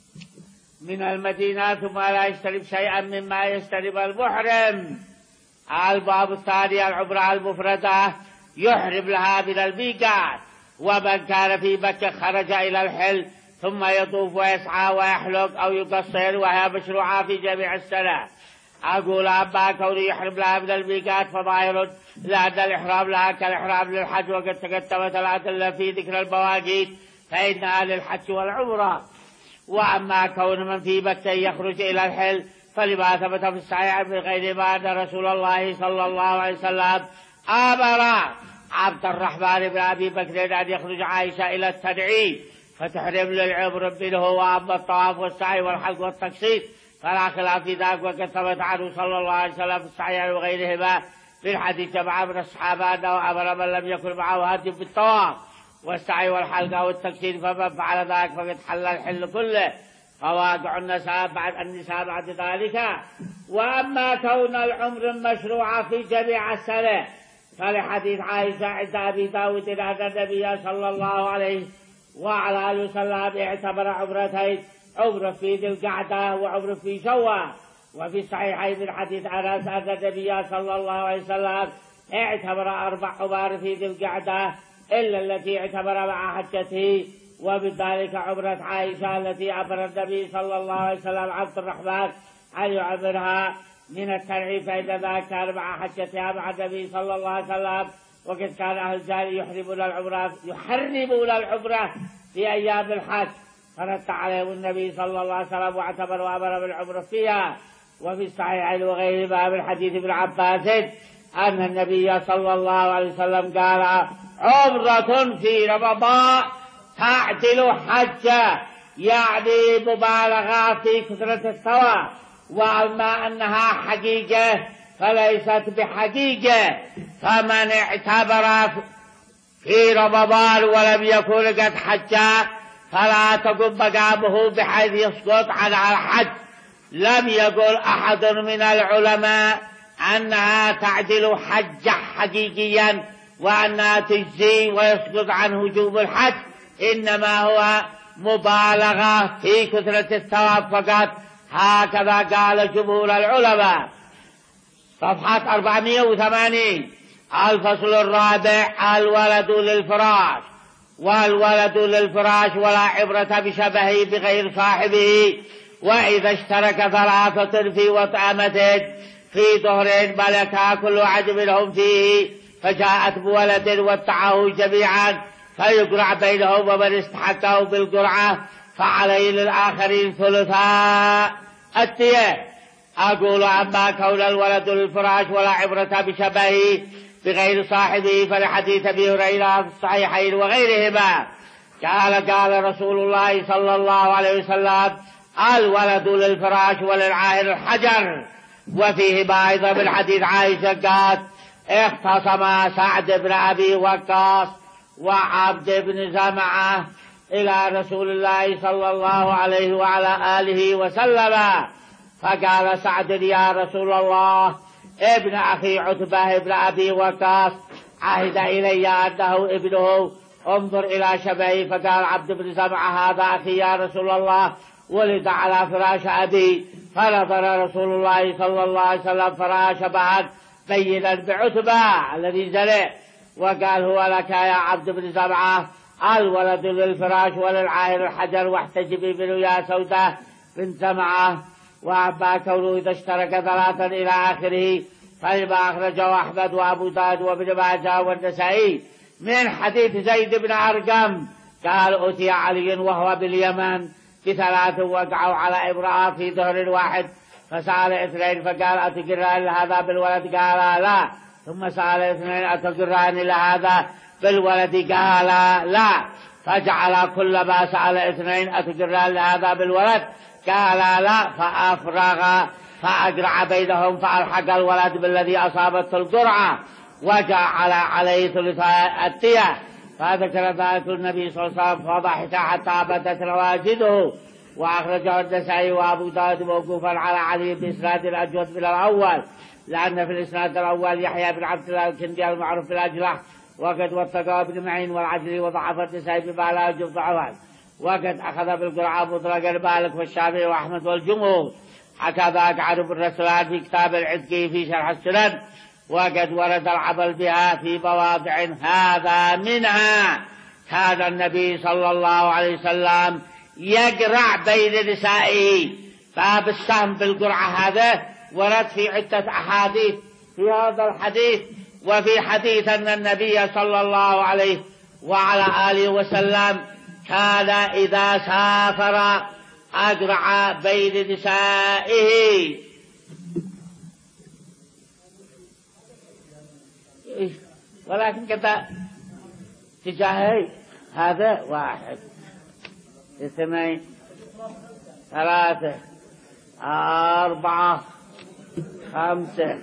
من المدينة ثم لا يشترب شيئا مما يشترب المحرم. الباب الثاني العمرة المفردة يحرم لها من الميقات. ومن كان في مكة خرج إلى الحل ثم يطوف ويسعى ويحلق أو يقصر وهي مشروعة في جميع السنة. أقول أما كونه يحرم لها من الميقات فظاهر لأن الإحرام لها كالإحرام للحج وقد تقدمت الأدلة في ذكر المواقيت فإنها للحج والعمرة. وأما كون من في مكة يخرج إلى الحل فلما ثبت في الصحيح من غير ما أن رسول الله صلى الله عليه وسلم أمر عبد الرحمن بن أبي بكر أن يخرج عائشة إلى التنعيم فتحرم للعمر منه. وأما الطواف والسعي والحلق والتقصير فلا خلاف في ذلك وقد ثبت عنه صلى الله عليه وسلم في الصحيح وغيرهما في الحديث جماعة من الصحابة أنه أمر من لم يكن معه هدي بالطواف والسعي والحلق والتقصير فمن فعل ذلك فقد حل الحل كله. فواقع النساء بعد النساء بعد ذلك. وأما كون العمر مشروع في جميع السنة فلحديث عائشة عند أبي داود أن النبي صلى الله عليه وعلى آله وسلم اعتبر عمرتين عمر في ذي القعدة وعمر في شوال. وفي الصحيحين من حديث أنس أن النبي صلى الله عليه وسلم اعتبر أربع عمر في ذي القعدة إلا التي اعتبر مع حجته. ومن ذلك عمرة عائشة التي أمر النبي صلى الله عليه وسلم عبد الرحمن أن يعمرها من التنعيم فإن ذلك كان مع حجتها مع النبي صلى الله عليه وسلم. وقد كان أهل الجاهلية يحرمون العمرة يحرمون العمرة في أيام الحج فرد عليهم النبي صلى الله عليه وسلم واعتبر وأمر بالعمرة فيها. وفي الصحيحين وغيرهما من حديث ابن عباس أن النبي صلى الله عليه وسلم قال عمرة في رمضان تعدل حجة، يعني مبالغة في كثرة الثواب، وأما أنها حقيقة فليست بحقيقة. فمن اعتبر في رمضان ولم يكن قد حجا فلا تقم مقامه بحيث يسقط عن الحج. لم يقل أحد من العلماء أنها تعدل حج حقيقيا وأنها تجزي ويسقط عن وجوب الحج، إنما هو مبالغة في كثرة الثواب فقط. هكذا قال جمهور العلماء. صفحة أربعمائة وثمانين. الفصل الرابع الولد للفراش. والولد للفراش ولا عبرة بشبهه بغير صاحبه، وإذا اشترك ثلاثة في وطعمة في ظهر ملكا كل واحد منهم فيه فجاءت بولد واتعه جميعا فيقرع بينهم، ومن استحقه بالقرعة فعليه للآخرين ثلثا الدية. أقول أما كون الولد للفراش ولا عبرة بشبهه بغير صاحبه فلحديث أبي هريرة في الصحيحين وغيرهما قال قال رسول الله صلى الله عليه وسلم الولد للفراش وللعاهر الحجر. وفيه أيضا من حديث عائشة قالت اختصم سعد بن أبي وقاص وعبد بن زمعة إلى رسول الله صلى الله عليه وعلى آله وسلم، فقال سعد يا رسول الله ابن أخي عتبة بن أبي وقاص عهد إلي أنه ابنه انظر إلى شبهه. فقال عبد بن زمعة هذا أخي يا رسول الله ولد على فراش أبي. فنظر رسول الله صلى الله عليه وسلم فراش بعد بينا بعتبة الذي زرع وقال هو لك يا عبد بن زمعة الولد للفراش وللعاهر الحجر واحتجبي منه يا سودة بن زمعة. وأما كونه إذا اشترك ثلاثا إلى آخره فلما أخرجه أحمد وأبو داود وابن ماجه والنسائي من حديث زيد بن أرقم قال أتي علي وهو باليمن بثلاث وقعوا على امرأة في ظهر واحد فسأل اثنين فقال أتقران لهذا بالولد قال لا، ثم سأل اثنين أتقران لهذا بالولد قال لا، فجعل كل ما سأل اثنين أتقران لهذا بالولد قال لا، فأفرغ فأقرع بينهم فألحق الولد بالذي أصابته القرعة وجعل عليه ثلثاء الدية. فذكر ذلك النبي صلى الله عليه وسلم فضحك حتى بدت رواجده. وأخرجه النسائي وأبو داود موقوفا على علي بإسناد الأجود من الأول، لأن في الإسناد الأول يحيى بن عبد الله الكندي المعروف بالأجلح وقد وثقه ابن معين والعجلي وضعف النسائي بما لا يجوز ضعفا، وقد أخذ بالقرعة مطلقا مالك والشافعي وأحمد والجمهور. هكذا قعد ابن رسلان في كتاب العتقي في شرح السنن، وقد ورد العمل بها في مواضع هذا منها كان النبي صلى الله عليه وسلم يقرع بين نسائه. باب السهم بالقرعة هذا ورد في عدة أحاديث في هذا الحديث، وفي حديث أن النبي صلى الله عليه وعلى آله وسلم كان إذا سافر أقرع بين نسائه. ولكن كذا تجاهي هذا واحد اثنين ثلاثة أربعة خمسة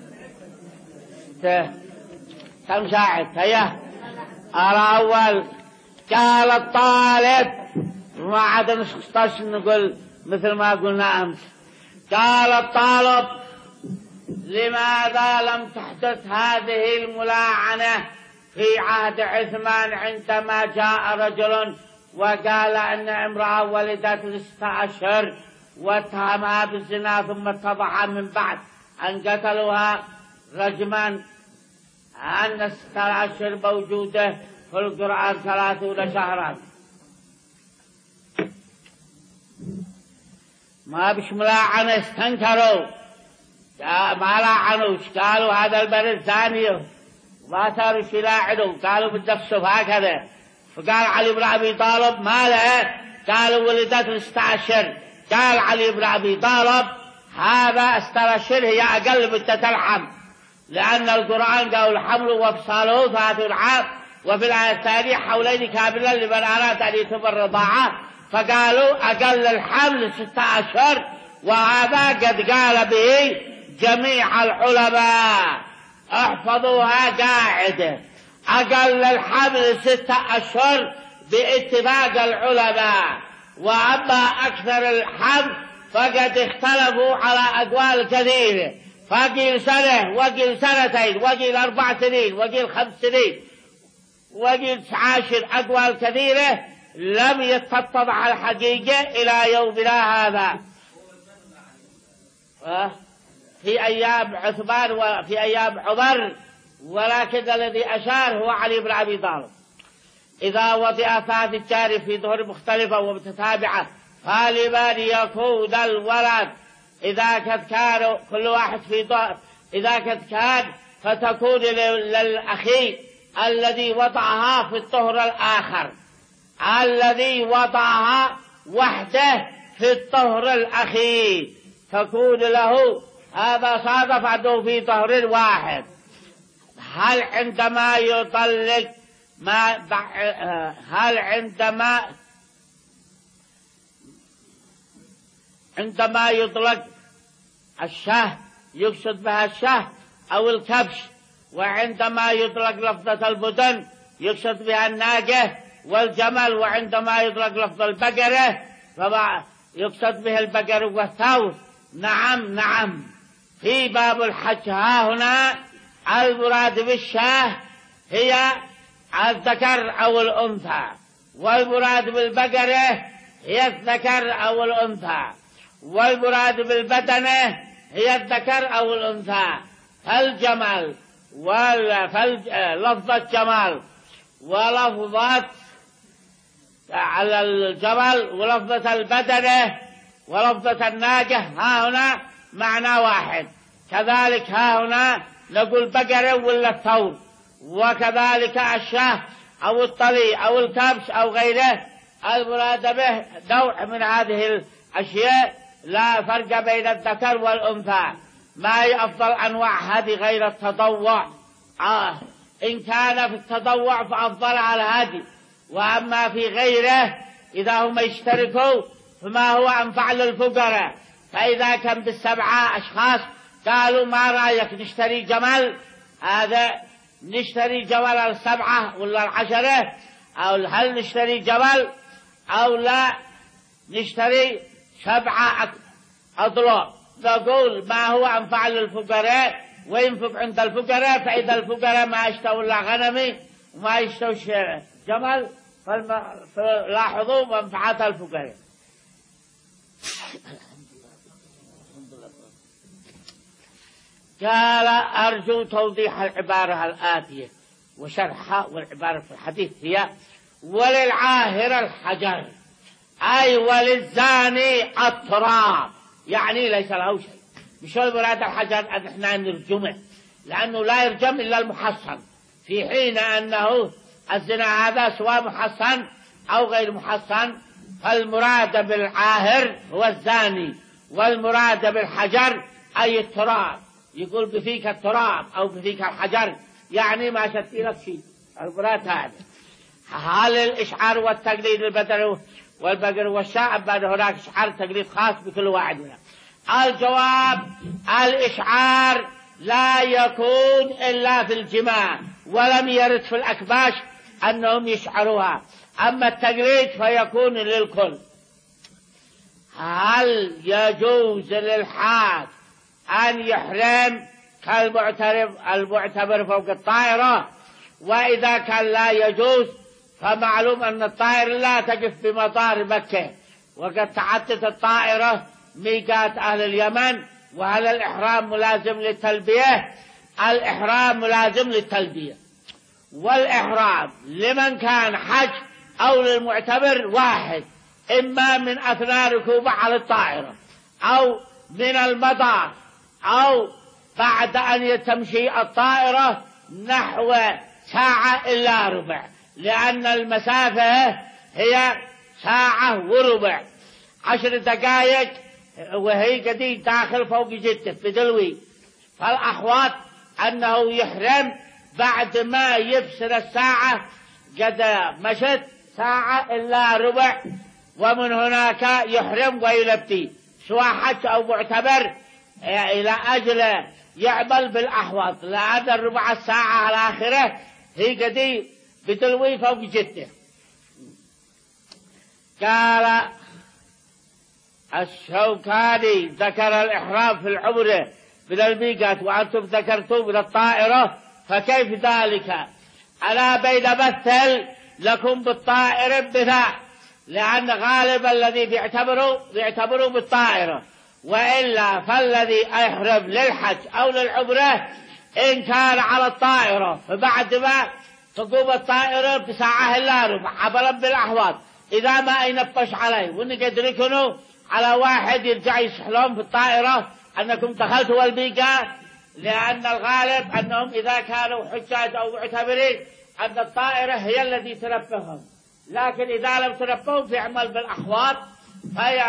ستة كم ساعد هيا. الأول قال الطالب ما عاد نسخطش نقول مثل ما قلنا أمس. قال الطالب لماذا لم تحدث هذه الملاعنة في عهد عثمان عندما جاء رجل وقال أن امرأة ولدت لستة أشهر واتهمها بالزنا ثم اتضح من بعد أن قتلوها رجما أن ستة أشهر موجودة في القرآن ثلاثون شهرا. ما بش ملاعنة استنكروا ما لاعنوا قالوا هذا البرد ثاني ما صاروا يلاعنوا قالوا بالدفسف هكذا. فقال علي بن أبي طالب ما له؟ قالوا ولدت لستة أشهر. قال علي بن أبي طالب هذا استرشر هي أقل مدة الحمل، لأن القرآن قال الحمل وفصاله ثلاثون عام، وفي الآية الثانية حولين كاملا لمن أراد أن يتم الرضاعة، فقالوا أقل الحمل ستة أشهر، وهذا قد قال به جميع العلماء. احفظوها قاعدة، أقل الحمل ستة أشهر باتفاق العلماء، وأما أكثر الحمل فقد اختلفوا على أقوال كثيرة، فقيل سنة وقيل سنتين وقيل أربع سنين وقيل خمس سنين وقيل عشر، أقوال كثيرة لم يتتضح الحقيقة إلى يومنا هذا. في أيام عثمان وفي أيام عمر، ولكن الذي أشار هو علي بن أبي طالب. إذا وضع ثلاث الجاري في ظهر مختلفة ومتتابعة فلمن يكون الولد؟ إذا قد كانوا كل واحد في ظهر، إذا قد كان فتكون للأخي الذي وضعها في الطهر الآخر، الذي وضعها وحده في الطهر الأخير تكون له. هذا صادف عنه في طهر واحد. هل عندما يطلق ما هل عندما عندما يطلق الشاه يقصد بها الشاه أو الكبش، وعندما يطلق لفظة البدن يقصد بها الناقة والجمل، وعندما يطلق لفظ البقرة يقصد به البقر والثور. نعم نعم، في باب الحج ها هنا المراد بالشاه هي الذكر أو الأنثى، والمراد بالبقرة هي الذكر أو الأنثى، والمراد بالبدنة هي الذكر أو الأنثى. فالجمل لفظة جمال ولفظة على الجمل ولفظة البدنة ولفظة الناقة ها هنا معنى واحد. كذلك ها هنا نقول بقرة ولا الثور، وكذلك الشاه أو الطلي أو الكبش أو غيره المراد به نوع من هذه الأشياء. لا فرق بين الذكر والأنثى. ما هي أفضل أنواع هذه غير التطوع؟ آه إن كان في التطوع فأفضل على هذه، وأما في غيره إذا هم يشتركوا فما هو أنفع للفقراء. فإذا كان بالسبعة أشخاص قالوا ما رأيك نشتري جمل، هذا نشتري جمل السبعة ولا العشرة، أو هل نشتري جمل أو لا نشتري سبعة أضلاع؟ نقول ما هو أنفع للفقراء وينفق عند الفقراء. فإذا الفقراء ما يشتروا إلا غنمي وما يشتروا جمل فلاحظوا منفعة الفقراء. قال أرجو توضيح العبارة الآتية وشرحها. والعبارة في الحديث هي وللعاهر الحجر، أي وللزاني التراب، يعني ليس له شيء. مش المراد الحجر أن احنا نرجمه، لأنه لا يرجم إلا المحصن، في حين أنه الزنا هذا سواء محصن أو غير محصن. فالمراد بالعاهر هو الزاني، والمراد بالحجر أي التراب. يقول بفيك التراب أو بفيك الحجر، يعني ما شتي لك شيء. المراد هذا. هل الإشعار والتقليد البدن والبقر والشاء بعد هناك إشعار تقليد خاص بكل واحد منها؟ الجواب الإشعار لا يكون إلا في الجماع، ولم يرد في الأكباش أنهم يشعروها. أما التقليد فيكون للكل. هل يجوز للحاج أن يحرم كالمعترف المعتبر فوق الطائرة؟ وإذا كان لا يجوز فمعلوم أن الطائرة لا تقف بمطار مكة، وقد تعدت الطائرة ميقات أهل اليمن. وهل الإحرام ملازم للتلبية؟ الإحرام ملازم للتلبية، والإحرام لمن كان حج أو للمعتبر واحد، إما من أثناء ركوبه على الطائرة أو من المطار أو بعد أن تمشي الطائرة نحو ساعة إلا ربع، لأن المسافة هي ساعة وربع. عشر دقائق وهي قديم داخل فوق جدته بدلوي. فالأحوط أنه يحرم بعد ما يبصر الساعة قد مشت ساعة إلا ربع، ومن هناك يحرم ويلبي سواء حج أو معتبر إلى أجل يعمل بالأحوط، لأن الربع الساعة الآخرة هي قديم بدلوي فوق جدته. قال الشوكاني ذكر الإحرام في العمرة من الميقات وأنتم ذكرتم من الطائرة، فكيف ذلك؟ ألا بين مثل لكم بالطائرة مثال، لأن غالبا الذي بيعتبروا بيعتبروا بالطائرة، وإلا فالذي يحرم للحج أو للعمرة إن كان على الطائرة فبعد ما تقوم الطائرة بساعة إلا ربع عبرا بالأحواض إذا ما ينبش عليه، ونقدر يكونوا على واحد يرجع يسحلون في الطائرة أنكم دخلتوا الميقات، لأن الغالب أنهم إذا كانوا حجاج أو معتبرين أن الطائرة هي التي تنبههم، لكن إذا لم تنبهوا في عمل بالأحواض فهي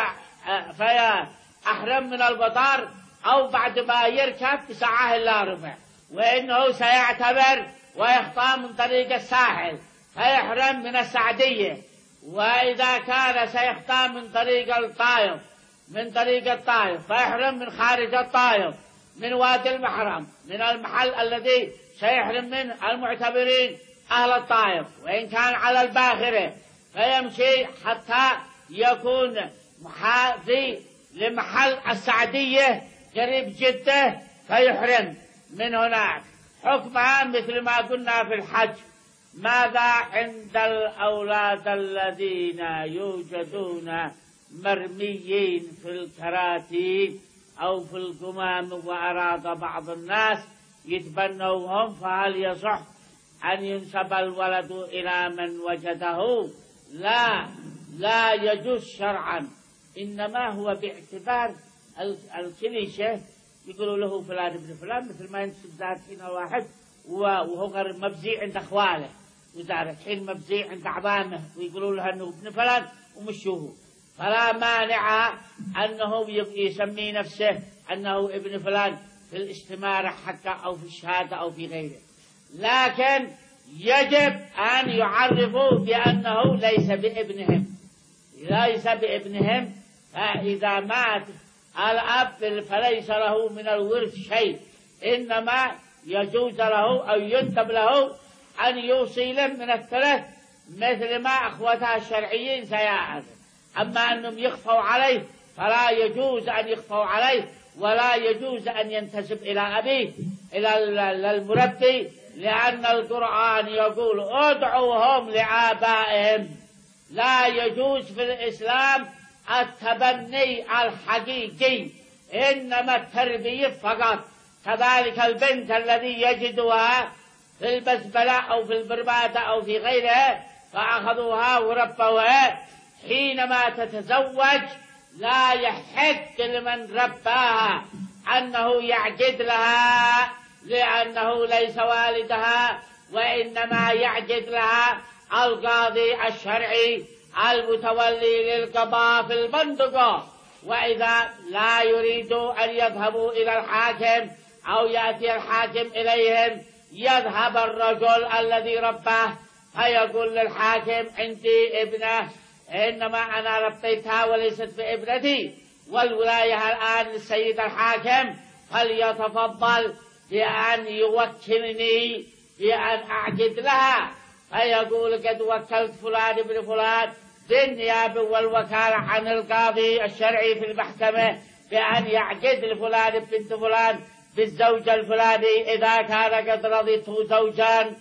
فهي أحرم من المطار أو بعد ما يركب بساعة إلا ربع، وإنه سيعتبر ويخطى من طريق الساحل فيحرم من السعدية، وإذا كان سيخطى من طريق الطائف من طريق الطائف فيحرم من خارج الطائف من وادي المحرم من المحل الذي سيحرم من المعتبرين أهل الطائف، وإن كان على الباخرة فيمشي حتى يكون محاذي لمحل السعدية قريب جده فيحرم من هناك. حكمها مثل ما قلنا في الحج. ماذا عند الأولاد الذين يوجدون مرميين في الكراتين أو في القمام وأراد بعض الناس يتبنوهم، فهل يصح أن ينسب الولد إلى من وجده؟ لا لا يجوز شرعا، إنما هو باعتبار الكليشة يقولوا له فلان ابن فلان، مثل ما ينسب ذات هنا واحد وهو غير مبزي عند أخواله وذلك حين مبزي عند عظامه ويقولوا له أنه ابن فلان ومشوه، فلا مانع أنه يسمي نفسه أنه ابن فلان في الاستمارة حقه أو في الشهادة أو في غيره، لكن يجب أن يعرفوا بأنه ليس بابنهم ليس بابنهم فإذا مات الأب فليس له من الورث شيء، إنما يجوز له أو يندب له أن يوصي له من الثلث مثل ما أخوتها الشرعيين سيأخذ. أما أنهم يخفوا عليه فلا يجوز أن يخفوا عليه، ولا يجوز أن ينتسب إلى أبيه إلى المربي، لأن القرآن يقول ادعوهم لآبائهم. لا يجوز في الإسلام التبني الحقيقي، إنما التربية فقط. كذلك البنت الذي يجدها في البزبلة أو في البربادة أو في غيرها فأخذوها وربوها، حينما تتزوج لا يحق لمن رباها أنه يعجد لها لأنه ليس والدها، وإنما يعجد لها القاضي الشرعي المتولي للقضاء في المنطقة. وإذا لا يريدوا أن يذهبوا إلى الحاكم أو يأتي الحاكم إليهم يذهب الرجل الذي رباه فيقول للحاكم عندي ابنه إنما أنا ربيتها وليست بابنتي، والولاية الآن للسيد الحاكم، فليتفضل بأن يوكلني بأن أعجد لها، فيقول قد وكلت فلان ابن فلان بالنيابة والوكالة عن القاضي الشرعي في المحكمة بأن يعجد لفلان بنت فلان بالزوج الفلاني إذا كان قد رضيته زوجان،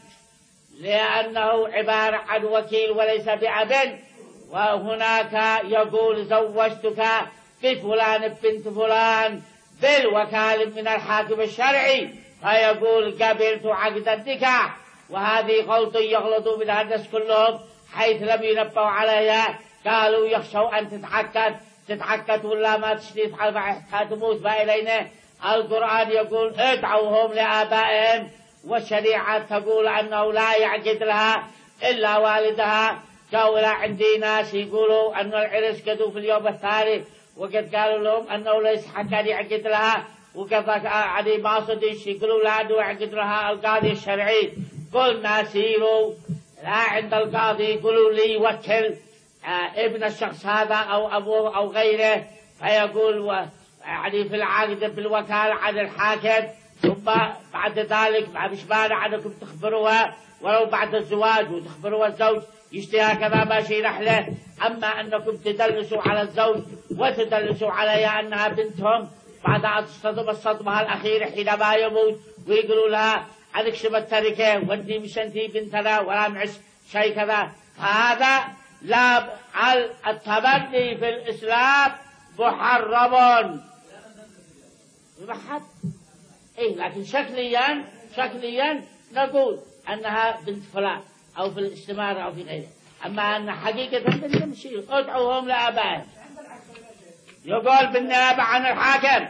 لأنه عبارة عن وكيل وليس بأب. وهناك يقول زوجتك بفلان بنت فلان بالوكالة من الحاكم الشرعي، فيقول قبلت عقد النكاح. وهذه غلط يغلطوا منها الناس كلهم حيث لم ينبهوا عليها، قالوا يخشوا أن تتعقد تتعقد ولا ما تشتيت حتى تموت بإلينا. القرآن يقول ادعوهم لآبائهم، والشريعة تقول أنه لا يعقد لها إلا والدها. جاءوا عندي ناس يقولوا أن العرس قدوا في اليوم الثالث وقد قالوا لهم أنه ليس حق أن يعقد لها، وقد علي ماصدش يقولوا لا يعقد لها القاضي الشرعي. قلنا سيروا لا عند القاضي يقولوا لي وكل ابن الشخص هذا أو أبوه أو غيره، فيقول يعني في العقد بالوكالة عن الحاكم، ثم بعد ذلك مش مانع أنكم تخبروها ولو بعد الزواج وتخبروها الزوج يشتري هكذا ماشي رحلة. أما أنكم تدلسوا على الزوج وتدلسوا عليها أنها بنتهم بعد أن تصطدم الصدمة الأخيرة حينما يموت، ويقولوا لها عليك شبه التركة وانتي مش انتي بنتنا ولا معش شيء كذا، فهذا لا التبني في الإسلام محرم بحد. إيه لكن شكليا شكليا نقول أنها بنت فلان أو في الاستمارة أو في غيره، أما أن حقيقة بنت مشي ادعوهم لآبائهم. يقول بالنيابة عن الحاكم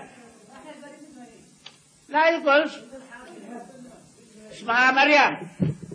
لا يقولش اسمها مريم.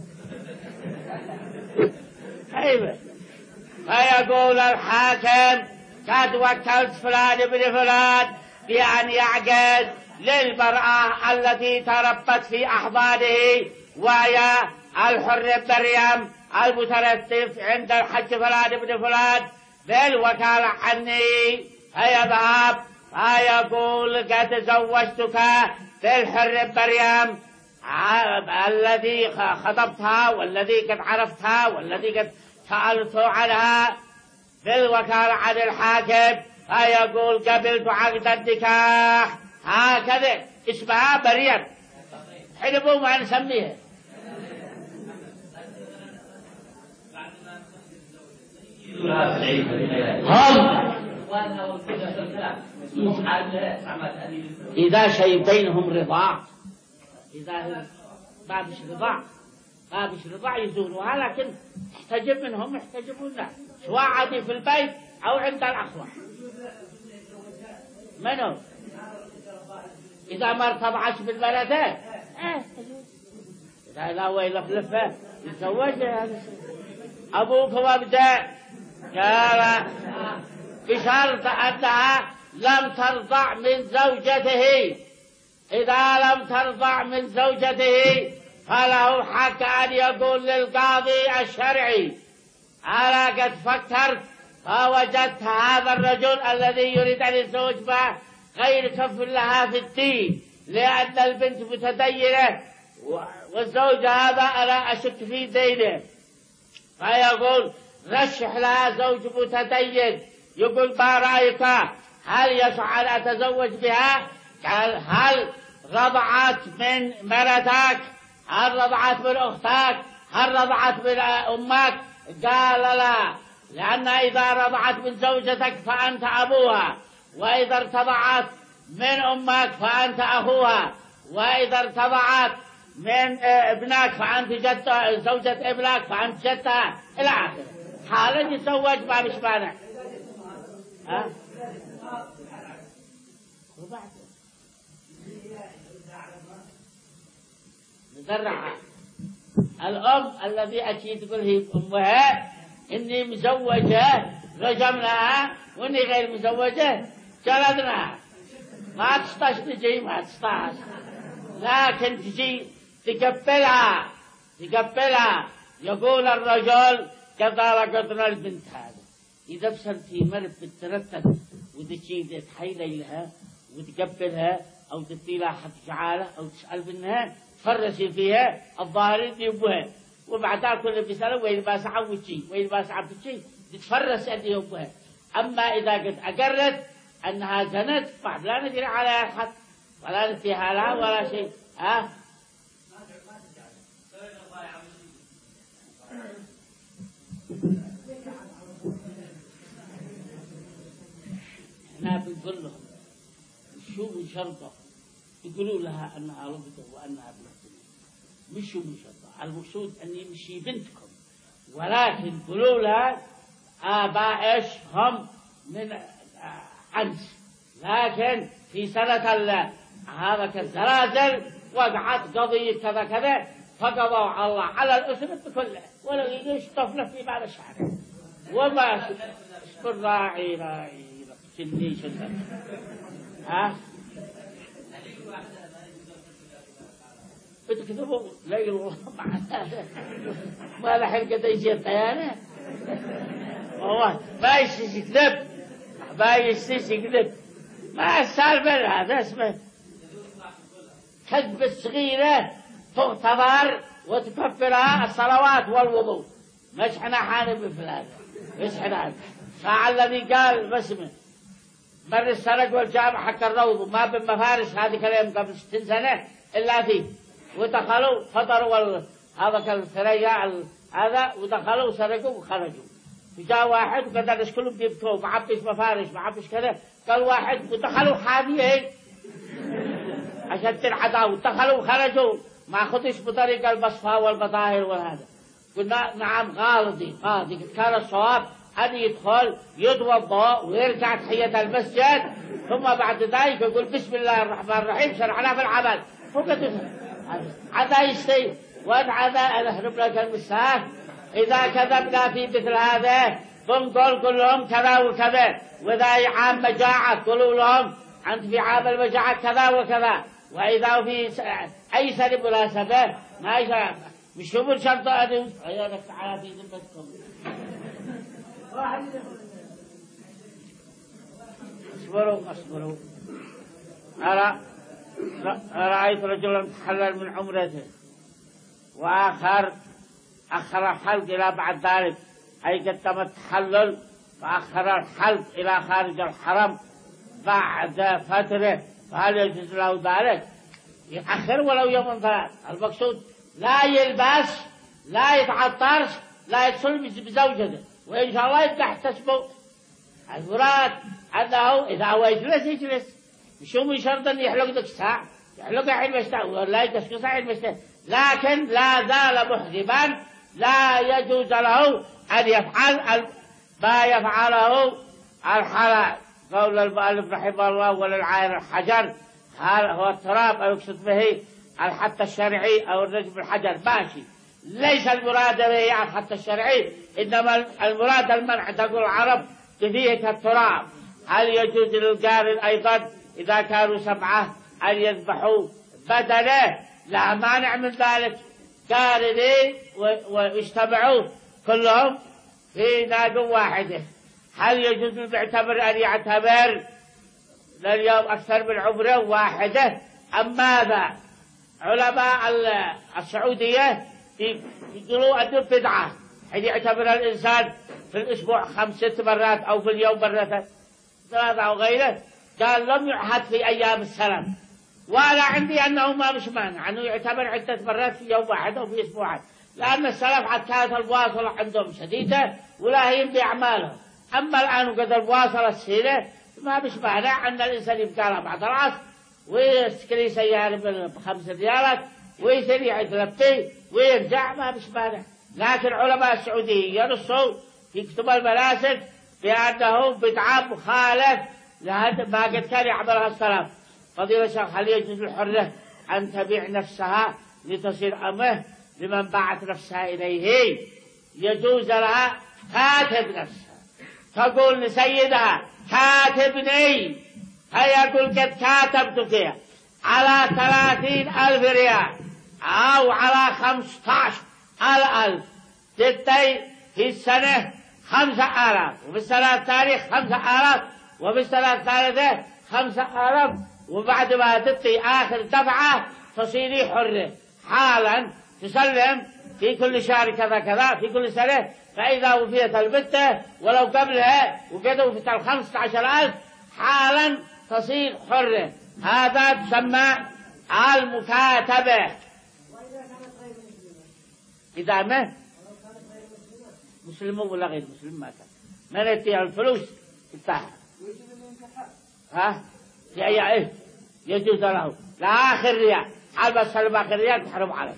أيوة فيقول الحاكم قد وكلت فلان ابن فلان بأن يعقد للمرأة التي تربت في أحضانه وهي الحر مريم المترتب عند الحج فلان ابن فلان بالوكالة عني، فيذهب فيقول قد زوجتك بالحر مريم الذي خطبتها والذي قد عرفتها والذي قد سألت عنها بالوكالة عن الحاكم، فيقول قبلت عقد النكاح. هكذا اسمها مريم، حلبوا ما نسميها. هم إذا شيء بينهم رضاع، إذا ما بش رضاع ما بش رضاع يزورها، لكن احتجب منهم يحتجبون له سواء عادي في البيت أو عند الأخوة منهم. إذا ما ارتضعت بالبلدين اه إذا لا ويلفلفه يتزوجها. أبوك وابدأ قال بشرط أنها لم ترضع من زوجته. إذا لم ترضع من زوجته فله حق أن يقول للقاضي الشرعي أنا قد فكرت فوجدت هذا الرجل الذي يريد أن يتزوج به غير كف لها في الدين، لأن البنت متدينة والزوج هذا أنا أشك في دينه، فيقول رشح لها زوج متدين. يقول ما رأيك هل يصح أن أتزوج بها؟ قال هل رضعت من مرتك؟ هل رضعت من أختك؟ هل رضعت من أمك؟ قال لا، لأن إذا رضعت من زوجتك فأنت أبوها، وإذا ارتضعت من أمك فأنت أخوها، وإذا ارتضعت من ابنك فأنت جد زوجة ابنك فأنت جدها إلى آخره. حالا يتزوج ما مش مانع. ها؟ مزرعة الأم الذي أكيد تقول هي أمها إني مزوجة رجمناها وإني غير مزوجة جلدناها، ما تستاش تجي ما تستاش، لكن تجي تقبلها تقبلها. يقول الرجل كذا لقدنا البنت هذا إذا بسرتي مرب بتترتب وتجي تحيلي لها وتقبلها أو تدي لها حق جعالة أو تسأل منها تفرسي فيها الظاهر يبوها، وبعدها كل بيسأله وين باسعة وتجي وين باسعة بتجي تتفرس أن يبوها. أما إذا قد أقرت أنها زنت بعد لا ندري عليها حد ولا نتيها لها ولا شيء. ها احنا بنقول لهم شو من شرطه، يقولوا لها أنها ربطه وأنها بنتنا، مش شو من شرطه، المقصود أن يمشي بنتكم، ولكن قولوا لها آبائش هم من عنس. لكن في سنة الله هذا كالزلازل وقعت قضية كذا كذا فقضوا الله على الأسرة كلها ولا يشطف له في بعض الشعر وما شكر راعي راعي سني شنو ها بتكذبوا لا يقولوا ما له حلقة يجي الطيانة هو ما يشتي يكذب ما يشتي يكذب ما السالفة هذا اسمه كذب الصغيرة تعتبر وتكفرها الصلوات والوضوء مش حنا حانب في هذا مش حنا فعل الذي قال باسمه مر السرج والجامع حق الروض ما بمفارس هذه كلام قبل ستين سنة إلا فيه ودخلوا فطروا هذا كالثريا هذا ودخلوا وسرقوا وخرجوا جاء واحد وقدر الناس كلهم بيبكوا ما عبش مفارش ما عبش كذا قال واحد ودخلوا حامية عشان تنحدوا ودخلوا وخرجوا ما خدش بطريقة البصفة والبطاهر وهذا قلنا نعم غالطي قاضي كان الصواب أن يدخل يتوضأ ويرجع تحية المسجد ثم بعد ذلك يقول بسم الله الرحمن الرحيم شرعنا في العمل فقط عدا يشتي وعدا أهرب لك المساك إذا كذبنا في مثل هذا بنقول كلهم كذا وكذا وإذا عام مجاعة قولوا لهم أنت في عام المجاعة كذا وكذا وإذا في أي سنة مناسبة ما يشرع مش هم الشرط أن عيالك تعالى في ذمتكم اصبروا اصبروا أرى رأيت رجلا تحلل من عمرته وآخر أخر الحلق إلى بعد ذلك أي قدم التحلل وأخر الحلق إلى خارج الحرم بعد فترة فهل يجوز له ذلك؟ يأخر ولو يوم ثلاث المقصود لا يلبس لا يتعطرش لا يتصل بزوجته وإن شاء الله يفتح تسبق المراد أنه إذا هو يجلس يجلس مش هو من شرط أن يحلق ذلك الساعة يحلق حين مشتاق ولا يكسكس حين مشتاق لكن لا زال محجبا لا يجوز له أن يفعل ما يفعله الحلال قول المؤلف رحمه الله وللعائر الحجر هذا هو التراب أو يقصد به الحث الشرعي أو الرجم بالحجر ماشي ليس المراد به الحث الشرعي إنما المراد المنع تقول العرب كفيه التراب هل يجوز للقارن أيضا إذا كانوا سبعة أن يذبحوا بدنه لا مانع من ذلك قارنين ويجتمعوا كلهم في ناقة واحدة هل يجوز المعتبر أن يعتبر لليوم أكثر من عمره واحدة أم ماذا علماء السعودية يقولوا أنه بدعة حين يعتبر الإنسان في الأسبوع خمس ست مرات أو في اليوم مرتين ثلاثة أو غيره قال لم يعهد في أيام السلام وأنا عندي أنه ما مش مانع أنه يعتبر عدة مرات في يوم واحد أو في أسبوعين لأن السلف حتى كانت الواصلة عندهم شديدة ولا هي بأعمالهم أما الآن وقد الواصلة السيرة ما مش مانع أن الإنسان يبقى له بعد العصر ويسكري سيارة بخمس ريالات ويسري يتلبي ويرجع ما مش مانع لكن علماء السعودية ينصوا في كتب المناسك بأنه بدعة مخالف لهذا ما قد كان يعملها السلف فضيلة الشيخ هل يجوز الحرة أن تبيع نفسها لتصير أمه لمن باعت نفسها إليه يجوز لها كاتب نفسها تقول لسيدها كاتبني فيقول قد كاتبتك على ثلاثين ألف ريال أو على خمسة عشر ألف تدي في السنة خمسة آلاف وفي السنة الثانية خمسة آلاف وفي السنة الثالثة خمسة آلاف وبعد ما تدي آخر دفعة تصيري حرة حالا تسلم في كل شهر كذا كذا في كل سنة فإذا وفيت البتة ولو قبلها وكذا وفيت الخمسة عشر ألف حالا تصير حرة هذا تسمى المكاتبة إذا ما مسلم ولا غير مسلم ما كان من يديها الفلوس بتاعها ها في أي إيه يجوز له لا آخر ريال على بسلم آخر ريال تحرم عليه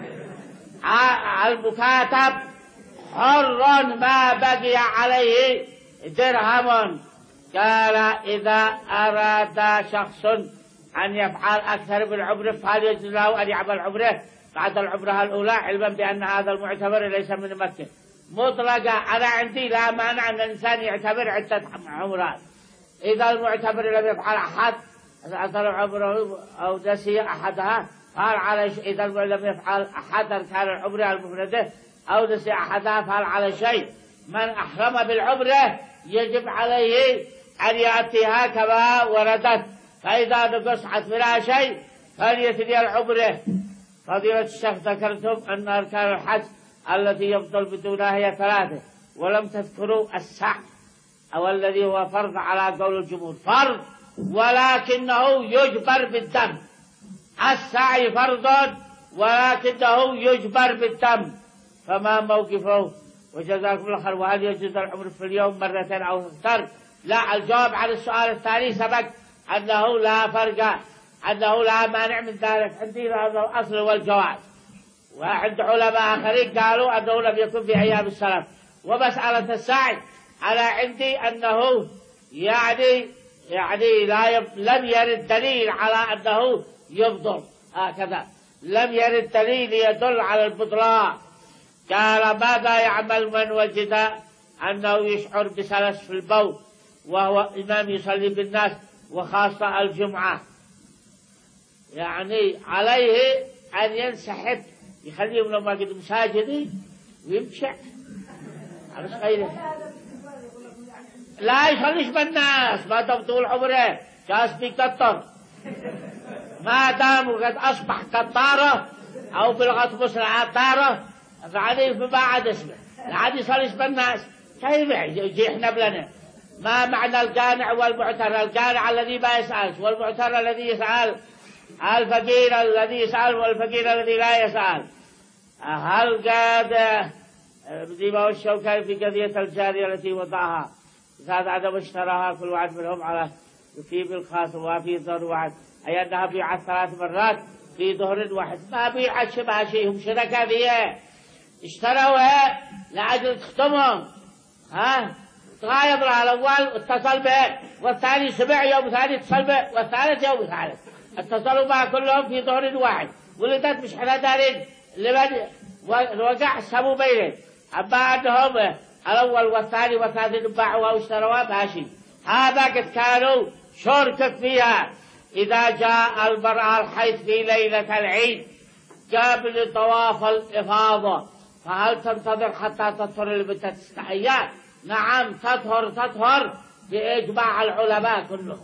المكاتب حر ما بقي عليه درهم قال إذا أراد شخص أن يفعل أكثر من عمره فهل يجوز له أن يعمل عمره بعد العمرة الأولى علما بأن هذا المعتبر ليس من مكة مطلقة أنا عندي لا مانع أن الإنسان يعتبر عدة عمرات إذا المعتبر لم يفعل أحد أثر عمره أو نسي أحدها فهل على شيء. إذا لم يفعل أحد أركان العمرة المفردة أو نسي أحدها فهل على شيء. من أحرم بالعمرة يجب عليه أن يأتيها كما وردت، فإذا نقصت منها شيء فليتني العمرة. فضيلة الشيخ ذكرتم أن أركان الحج التي يفضل بدونها هي ثلاثة، ولم تذكروا السعي أو الذي هو فرض على قول الجمهور، فرض ولكنه يجبر بالدم. السعي فرض ولكنه يجبر بالدم، فما موقفه؟ وجزاكم الله خير. وهل يجوز العمر في اليوم مرتين أو أكثر؟ لا، الجواب على السؤال الثاني سبق أنه لا فرق، أنه لا مانع من ذلك. عندي هذا الأصل والجواز، وعند علماء آخرين قالوا أنه لم يكن في أيام السلف. ومسألة السعي على عندي أنه يعني يعني لا يب... لم يرد دليل على أنه يبطل، هكذا لم يرد دليل يدل على البطلان. قال ماذا يعمل من وجد أنه يشعر بسلس في البول وهو إمام يصلي بالناس وخاصة الجمعة؟ يعني عليه أن ينسحب، يخليهم لما قد مساجدين ويمشي على غيره، لا يصليش بالناس ما دام طول عمره جالس بيكتر، ما دام قد أصبح كطارة أو بلغة مصر عطارة فعليه فما عاد اسمه، لا عاد يصليش بالناس. كيف يجي احنا بلنا؟ ما معنى القانع والمعتر؟ القانع الذي ما يسأل، والمعتر الذي يسأل، الفقير الذي يسأل والفقير الذي لا يسأل. هل قاد بديما والشوكاني في قضية الجارية التي وضعها إذا عدم اشتراها كل واحد منهم على في بالخاص وفي ظهر واحد، أي أنها بيعت ثلاث مرات في ظهر واحد، ما بيعت شبه شيء، هم شركاء فيها اشتروها لعجل تختمهم. ها تغايب لها الأول اتصل به، والثاني سبع يوم ثاني اتصل به، والثالث يوم ثالث اتصلوا معه كلهم في ظهر واحد. ولدت مش حنا دارين لمن وقع سبوا بينهم، أما أنهم الأول والثاني والثالث باعوها واشتروها ماشي. هذا قد كانوا شركة فيها. إذا جاء المرأة الحيض في ليلة العيد قبل طواف الإفاضة فهل تنتظر حتى تطهر لمدة تسع أيام؟ نعم تطهر تطهر بإجماع العلماء كلهم،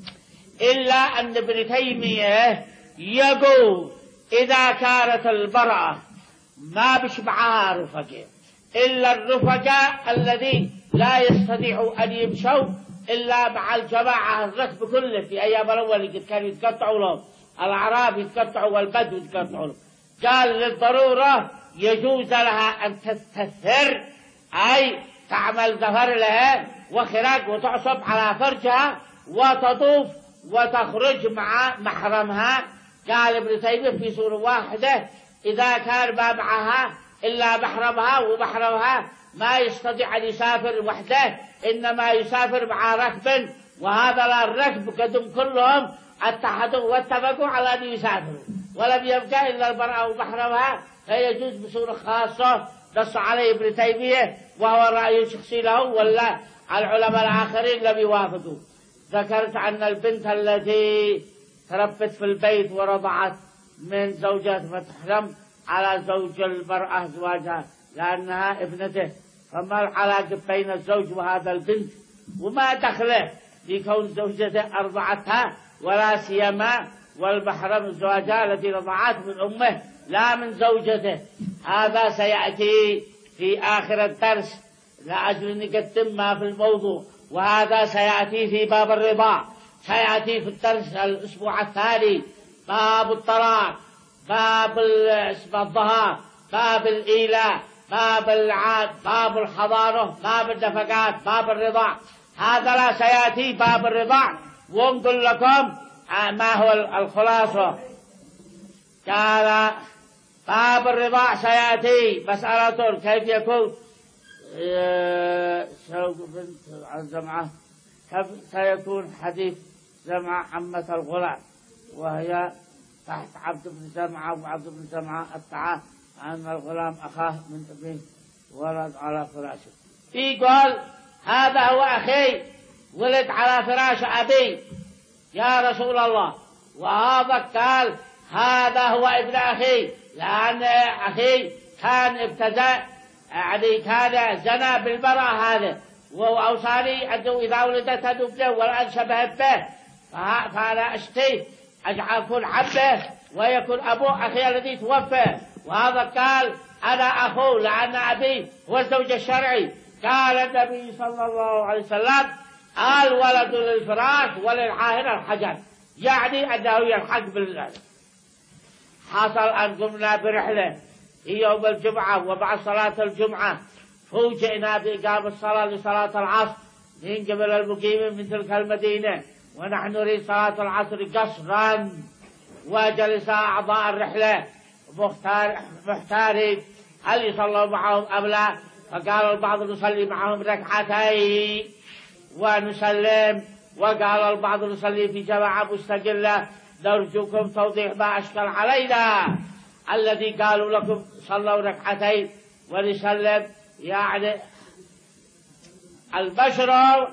إلا أن ابن تيمية يقول إذا كانت المرأة ما بش معها رفقة إلا الرفقاء الذي لا يستطيعوا أن يمشوا إلا مع الجماعة الركب كله. في أيام الأول كانوا يتقطعوا لهم، الأعراب يتقطعوا والبدو يتقطعوا لهم. قال للضرورة يجوز لها أن تستثر، أي تعمل ظفر لها وخراج وتعصب على فرجها وتطوف وتخرج مع محرمها. قال ابن تيمية في سورة واحدة إذا كان ما معها إلا محرمها، ومحرمها ما يستطيع أن يسافر وحده إنما يسافر مع ركب، وهذا لا الركب قدم كلهم اتحدوا واتفقوا على أن يسافروا ولم يبقى إلا المرأة ومحرمها، فيجوز بصورة خاصة. نص عليه ابن تيمية وهو رأي شخصي له، ولا العلماء الآخرين لم يوافقوا. ذكرت أن البنت التي تربت في البيت ورضعت من زوجها فتحرم على زوج المرأة زواجها لأنها ابنته، فما العلاقة بين الزوج وهذا البنت؟ وما دخله بكون زوجته أرضعتها، ولا سيما والمحرم زواجها التي رضعت من أمه لا من زوجته. هذا سيأتي في آخر الدرس لأجل نقدم ما في الموضوع، وهذا سيأتي في باب الرضاع، سيأتي في الدرس الأسبوع الثاني باب الطلاق، باب الظهار، باب الإيلاء، باب العاد، باب الحضانة، باب النفقات، باب الرضاع. هذا لا سيأتي باب الرضاع، ونقول لكم ما هو الخلاصة. قال باب الرضاع سيأتي مسألة كيف يكون شوق بنت عن زمعة، كيف سيكون حديث زمعة عمة الغلام وهي تحت عبد بن زمعة، وعبد بن زمعة ادعى أن الغلام أخاه من ابنه ولد على فراشه. يقول هذا هو أخي ولد على فراش أبي يا رسول الله. وهذا قال هذا هو ابن أخي، لأن أخي كان ابتدأ يعني كان زنى بالمرأة هذا، وأوصاني أنه إذا ولدت ابنه والآن شبه به فأنا أشتي أجعل كل عبه ويكون أبو أخي الذي توفى. وهذا قال أنا أخوه لأن أبي هو الزوج الشرعي. قال النبي صلى الله عليه وسلم الولد للفراش وللعاهر الحجر، يعني أنه يلحق بالله. حصل أن قمنا برحلة في يوم الجمعة وبعد صلاة الجمعة فوجئنا بإقامة الصلاة لصلاة العصر من قبل المقيمين من تلك المدينة، ونحن نريد صلاة العصر قصرا. وجلس أعضاء الرحلة مختار محتارين هل يصلوا معهم أم لا، فقال البعض نصلي معهم ركعتين ونسلم، وقال البعض نصلي في جماعة مستقلة. نرجوكم توضيح ما أشكل علينا. الذي قالوا لكم صلوا ركعتين ونسلم يعني المشروع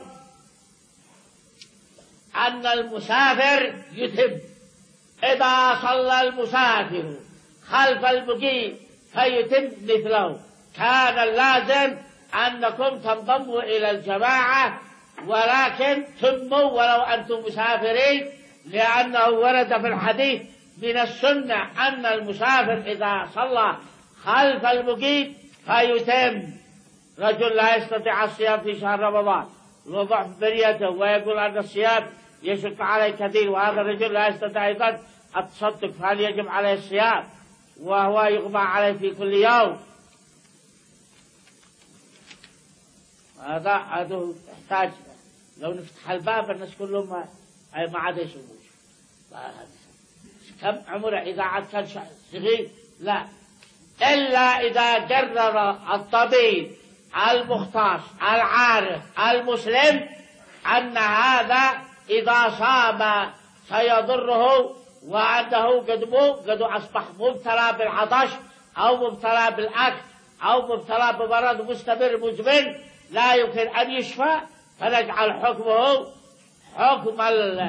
أن المسافر يتم، إذا صلى المسافر خلف المقيم فيتم مثله. كان اللازم أنكم تنضموا إلى الجماعة ولكن تموا ولو أنتم مسافرين، لأنه ورد في الحديث من السنة أن المسافر إذا صلى خلف المقيم فيتم. رجل لا يستطيع الصيام في شهر رمضان وضعف بنيته ويقول أن الصيام يشق عليه كثير، وهذا الرجل لا يستطيع أيضا التصدق، فهل يجب عليه الصيام وهو يغمى عليه في كل يوم؟ هذا هذا يحتاج لو نفتح الباب الناس كلهم ما عاد يسوون. كم عمره إذا عاد كان صغير؟ لا، إلا إذا قرر الطبيب المختص العارف المسلم أن هذا إذا صام سيضره، وأنه قد مو قد أصبح مبتلى بالعطش أو مبتلى بالأكل أو مبتلى بمرض مستمر مزمن لا يمكن أن يشفى، فنجعل حكمه حكم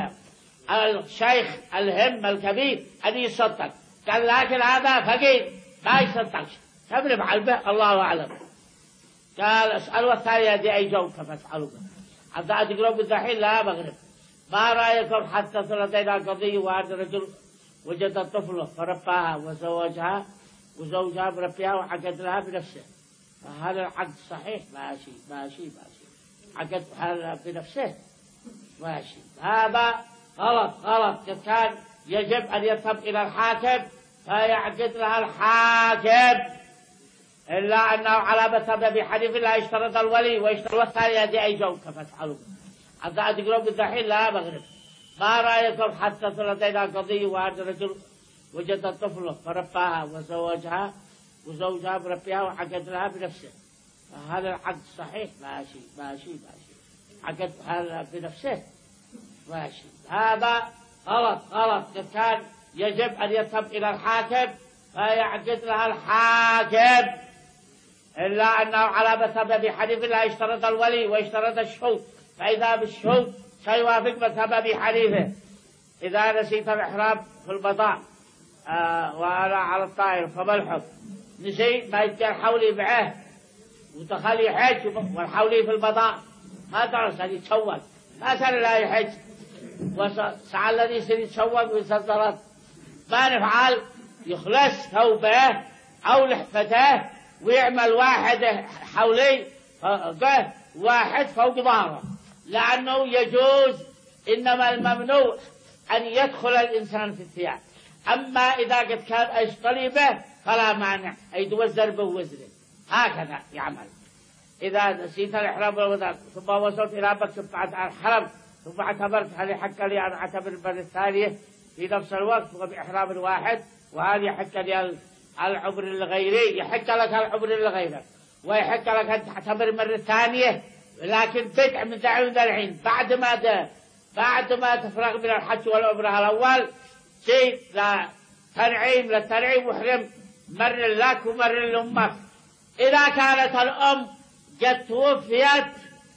الشيخ الهم الكبير أن يصدق. قال لكن هذا فقير ما يصدقش، كم نفعل به الله أعلم. قال اسألوا الثانية دي أي جو كيف تفعلوا به حتى تقرأوا بالدحين لا مغرب. ما رأيكم حتى لدينا قضية وهذا رجل وجد طفله فرباها وزوجها وزوجها بربيها وعقد لها بنفسه، فهذا العقد صحيح؟ ماشي ماشي ماشي، عقد بنفسه ماشي. هذا غلط غلط. كان يجب أن يذهب إلى الحاكم فيعقد لها الحاكم، إلا أنه على مذهب أبي حنيفة لا يشترط الولي ويشترط الثانية دي أي جو كيف تفعلوا حتى تقرأوا بالدحين لا مغرب. ما رأيكم حتى لدينا قضية وهذا رجل وجد طفله فرباها وزوجها وزوجها بربيها وعقد لها بنفسه، فهذا العقد صحيح؟ ماشي ماشي ماشي، عقد بنفسه ماشي. هذا غلط غلط. كان يجب أن يذهب إلى الحاكم فيعقد لها الحاكم، إلا أنه على مذهب أبي حنيفة لا يشترط الولي ويشترط الشهود، فإذا بالشهود سيوافق مذهب أبي حنيفة. إذا نسيت الإحرام في البضاء آه وأنا على الطائر فما الحكم؟ نسي ما يتجر حولي معه وتخلي يحج والحولي في البضاء ما درس أن يتسوق، ما كان لا يحج وسعى الذي يصير يتسوق ويصدرت. ما نفعل؟ يخلص ثوبه أو لحفته ويعمل واحد حولي واحد فوق ظهره، لأنه يجوز. إنما الممنوع أن يدخل الإنسان في الثياب. أما إذا قد كان أشتري به فلا مانع يتوزر به وزره، هكذا يعمل. إذا نسيت الإحرام والوضع ثم وصلت إلى مكة بعد الحرم ثم اعتبرت هل يحق لي أن أعتبر المرة الثانية في نفس الوقت وبإحرام واحد، وهل يحق لي العمر الغيري؟ يحق لك العمر الغيري ويحق لك أن تعتبر المرة الثانية، لكن بدع من تعود الحين بعد ما ده بعد ما تفرغ من الحج والعمرة الأول شيء لا تنعيم للتنعيم محرم مر لك ومر لأمك. إذا كانت الأم قد توفيت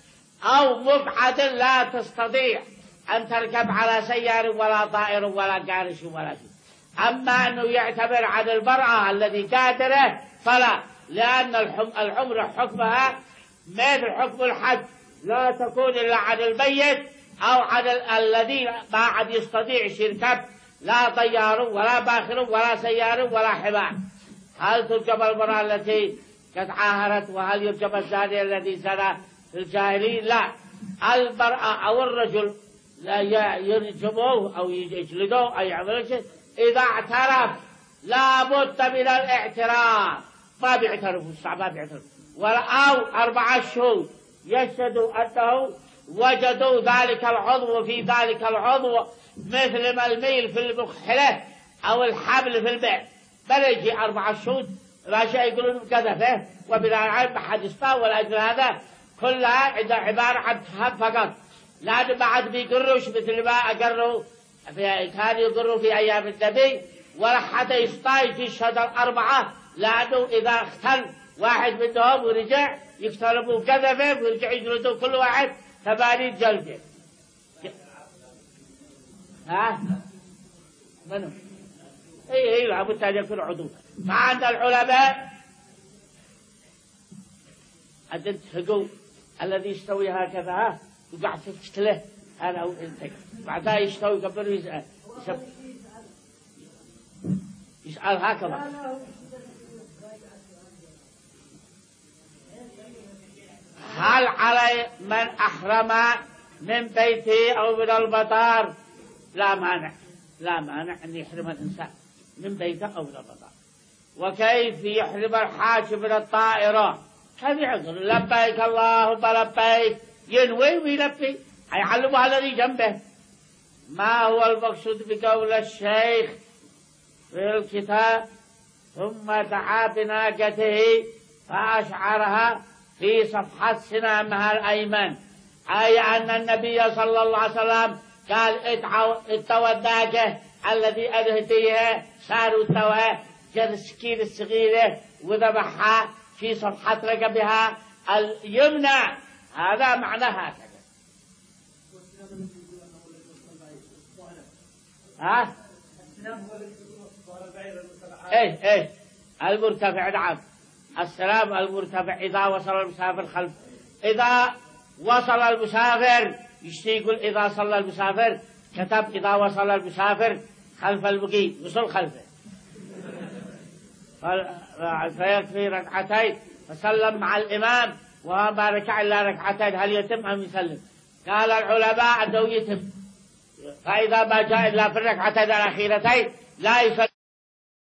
أو مبعد لا تستطيع أن تركب على سيار ولا طائر ولا قارش ولا شيء. أما أنه يعتبر عن المرأة الذي قادرة فلا، لأن العمرة حكمها مثل حكم الحج، لا تكون إلا عن الميت أو عن الذي ما عاد يستطيع يركب لا طيار ولا باخر ولا سيار ولا حمار. هل تركب المرأة التي قد عاهرت؟ وهل يركب الزاني الذي زنى في الجاهلية؟ لا، المرأة أو الرجل لا يرجموه أو يجلدوه أو يعملوا شيء إذا اعترف، لا بد من الاعتراف، ما بيعترفوا الصعب ما بيعترفوا، ولا أو أربعة شهود يشهدوا أنه وجدوا ذلك العضو في ذلك العضو مثل ما الميل في المكحلة أو الحبل في الماء، بل يجي أربعة شهود لا شيء يقولون كذا، وبلا علم حدثنا ولا أجل هذا كلها عبارة عن فهم فقط، لأن بعد بيقروش مثل ما أقروا كانوا يقروا في أيام النبي، ولا حتى يستطيع في الشهداء الأربعة، لأنه إذا اختل واحد منهم ورجع يقتربوا كذبه ويرجع يجلدوا كل واحد ثمانين جلدة. ها؟ منو؟ اي اي لابد ان يكون عضو. ما عند العلماء عندنا حقوق الذي يستوي هكذا ها وقاعد تفتله انا او انت بعدها يستوي قبل يسأل يسأل هكذا. هل علي من أحرم من بيته أو من المطار؟ لا مانع، لا مانع أن يحرم الإنسان من بيته أو من المطار. وكيف يحرم الحاج من الطائرة؟ كيف يقول لبيك اللهم لبيك، ينوي ويلبي، يعلمه الذي جنبه. ما هو المقصود بقول الشيخ في الكتاب؟ ثم دعا بناقته فأشعرها في صفحة سنامها الأيمن، أي أن النبي صلى الله عليه وسلم قال اتوى الناقة الذي أنهديها صاروا توها جد السكين الصغيرة وذبحها في صفحة رقبها اليمنى، هذا معناها هكذا. ها؟ ايه ايه المرتفع، نعم السلام المرتفع إذا وصل المسافر خلف، إذا وصل المسافر يقول إذا صلى المسافر كتب إذا وصل المسافر خلف المقيم، وصل خلفه فيكفي ركعتين فسلم مع الإمام وما ركع إلا ركعتين، هل يتم أم يسلم؟ قال العلماء أنه يتم، فإذا ما جاء إلا في الركعتين الأخيرتين لا يسلم.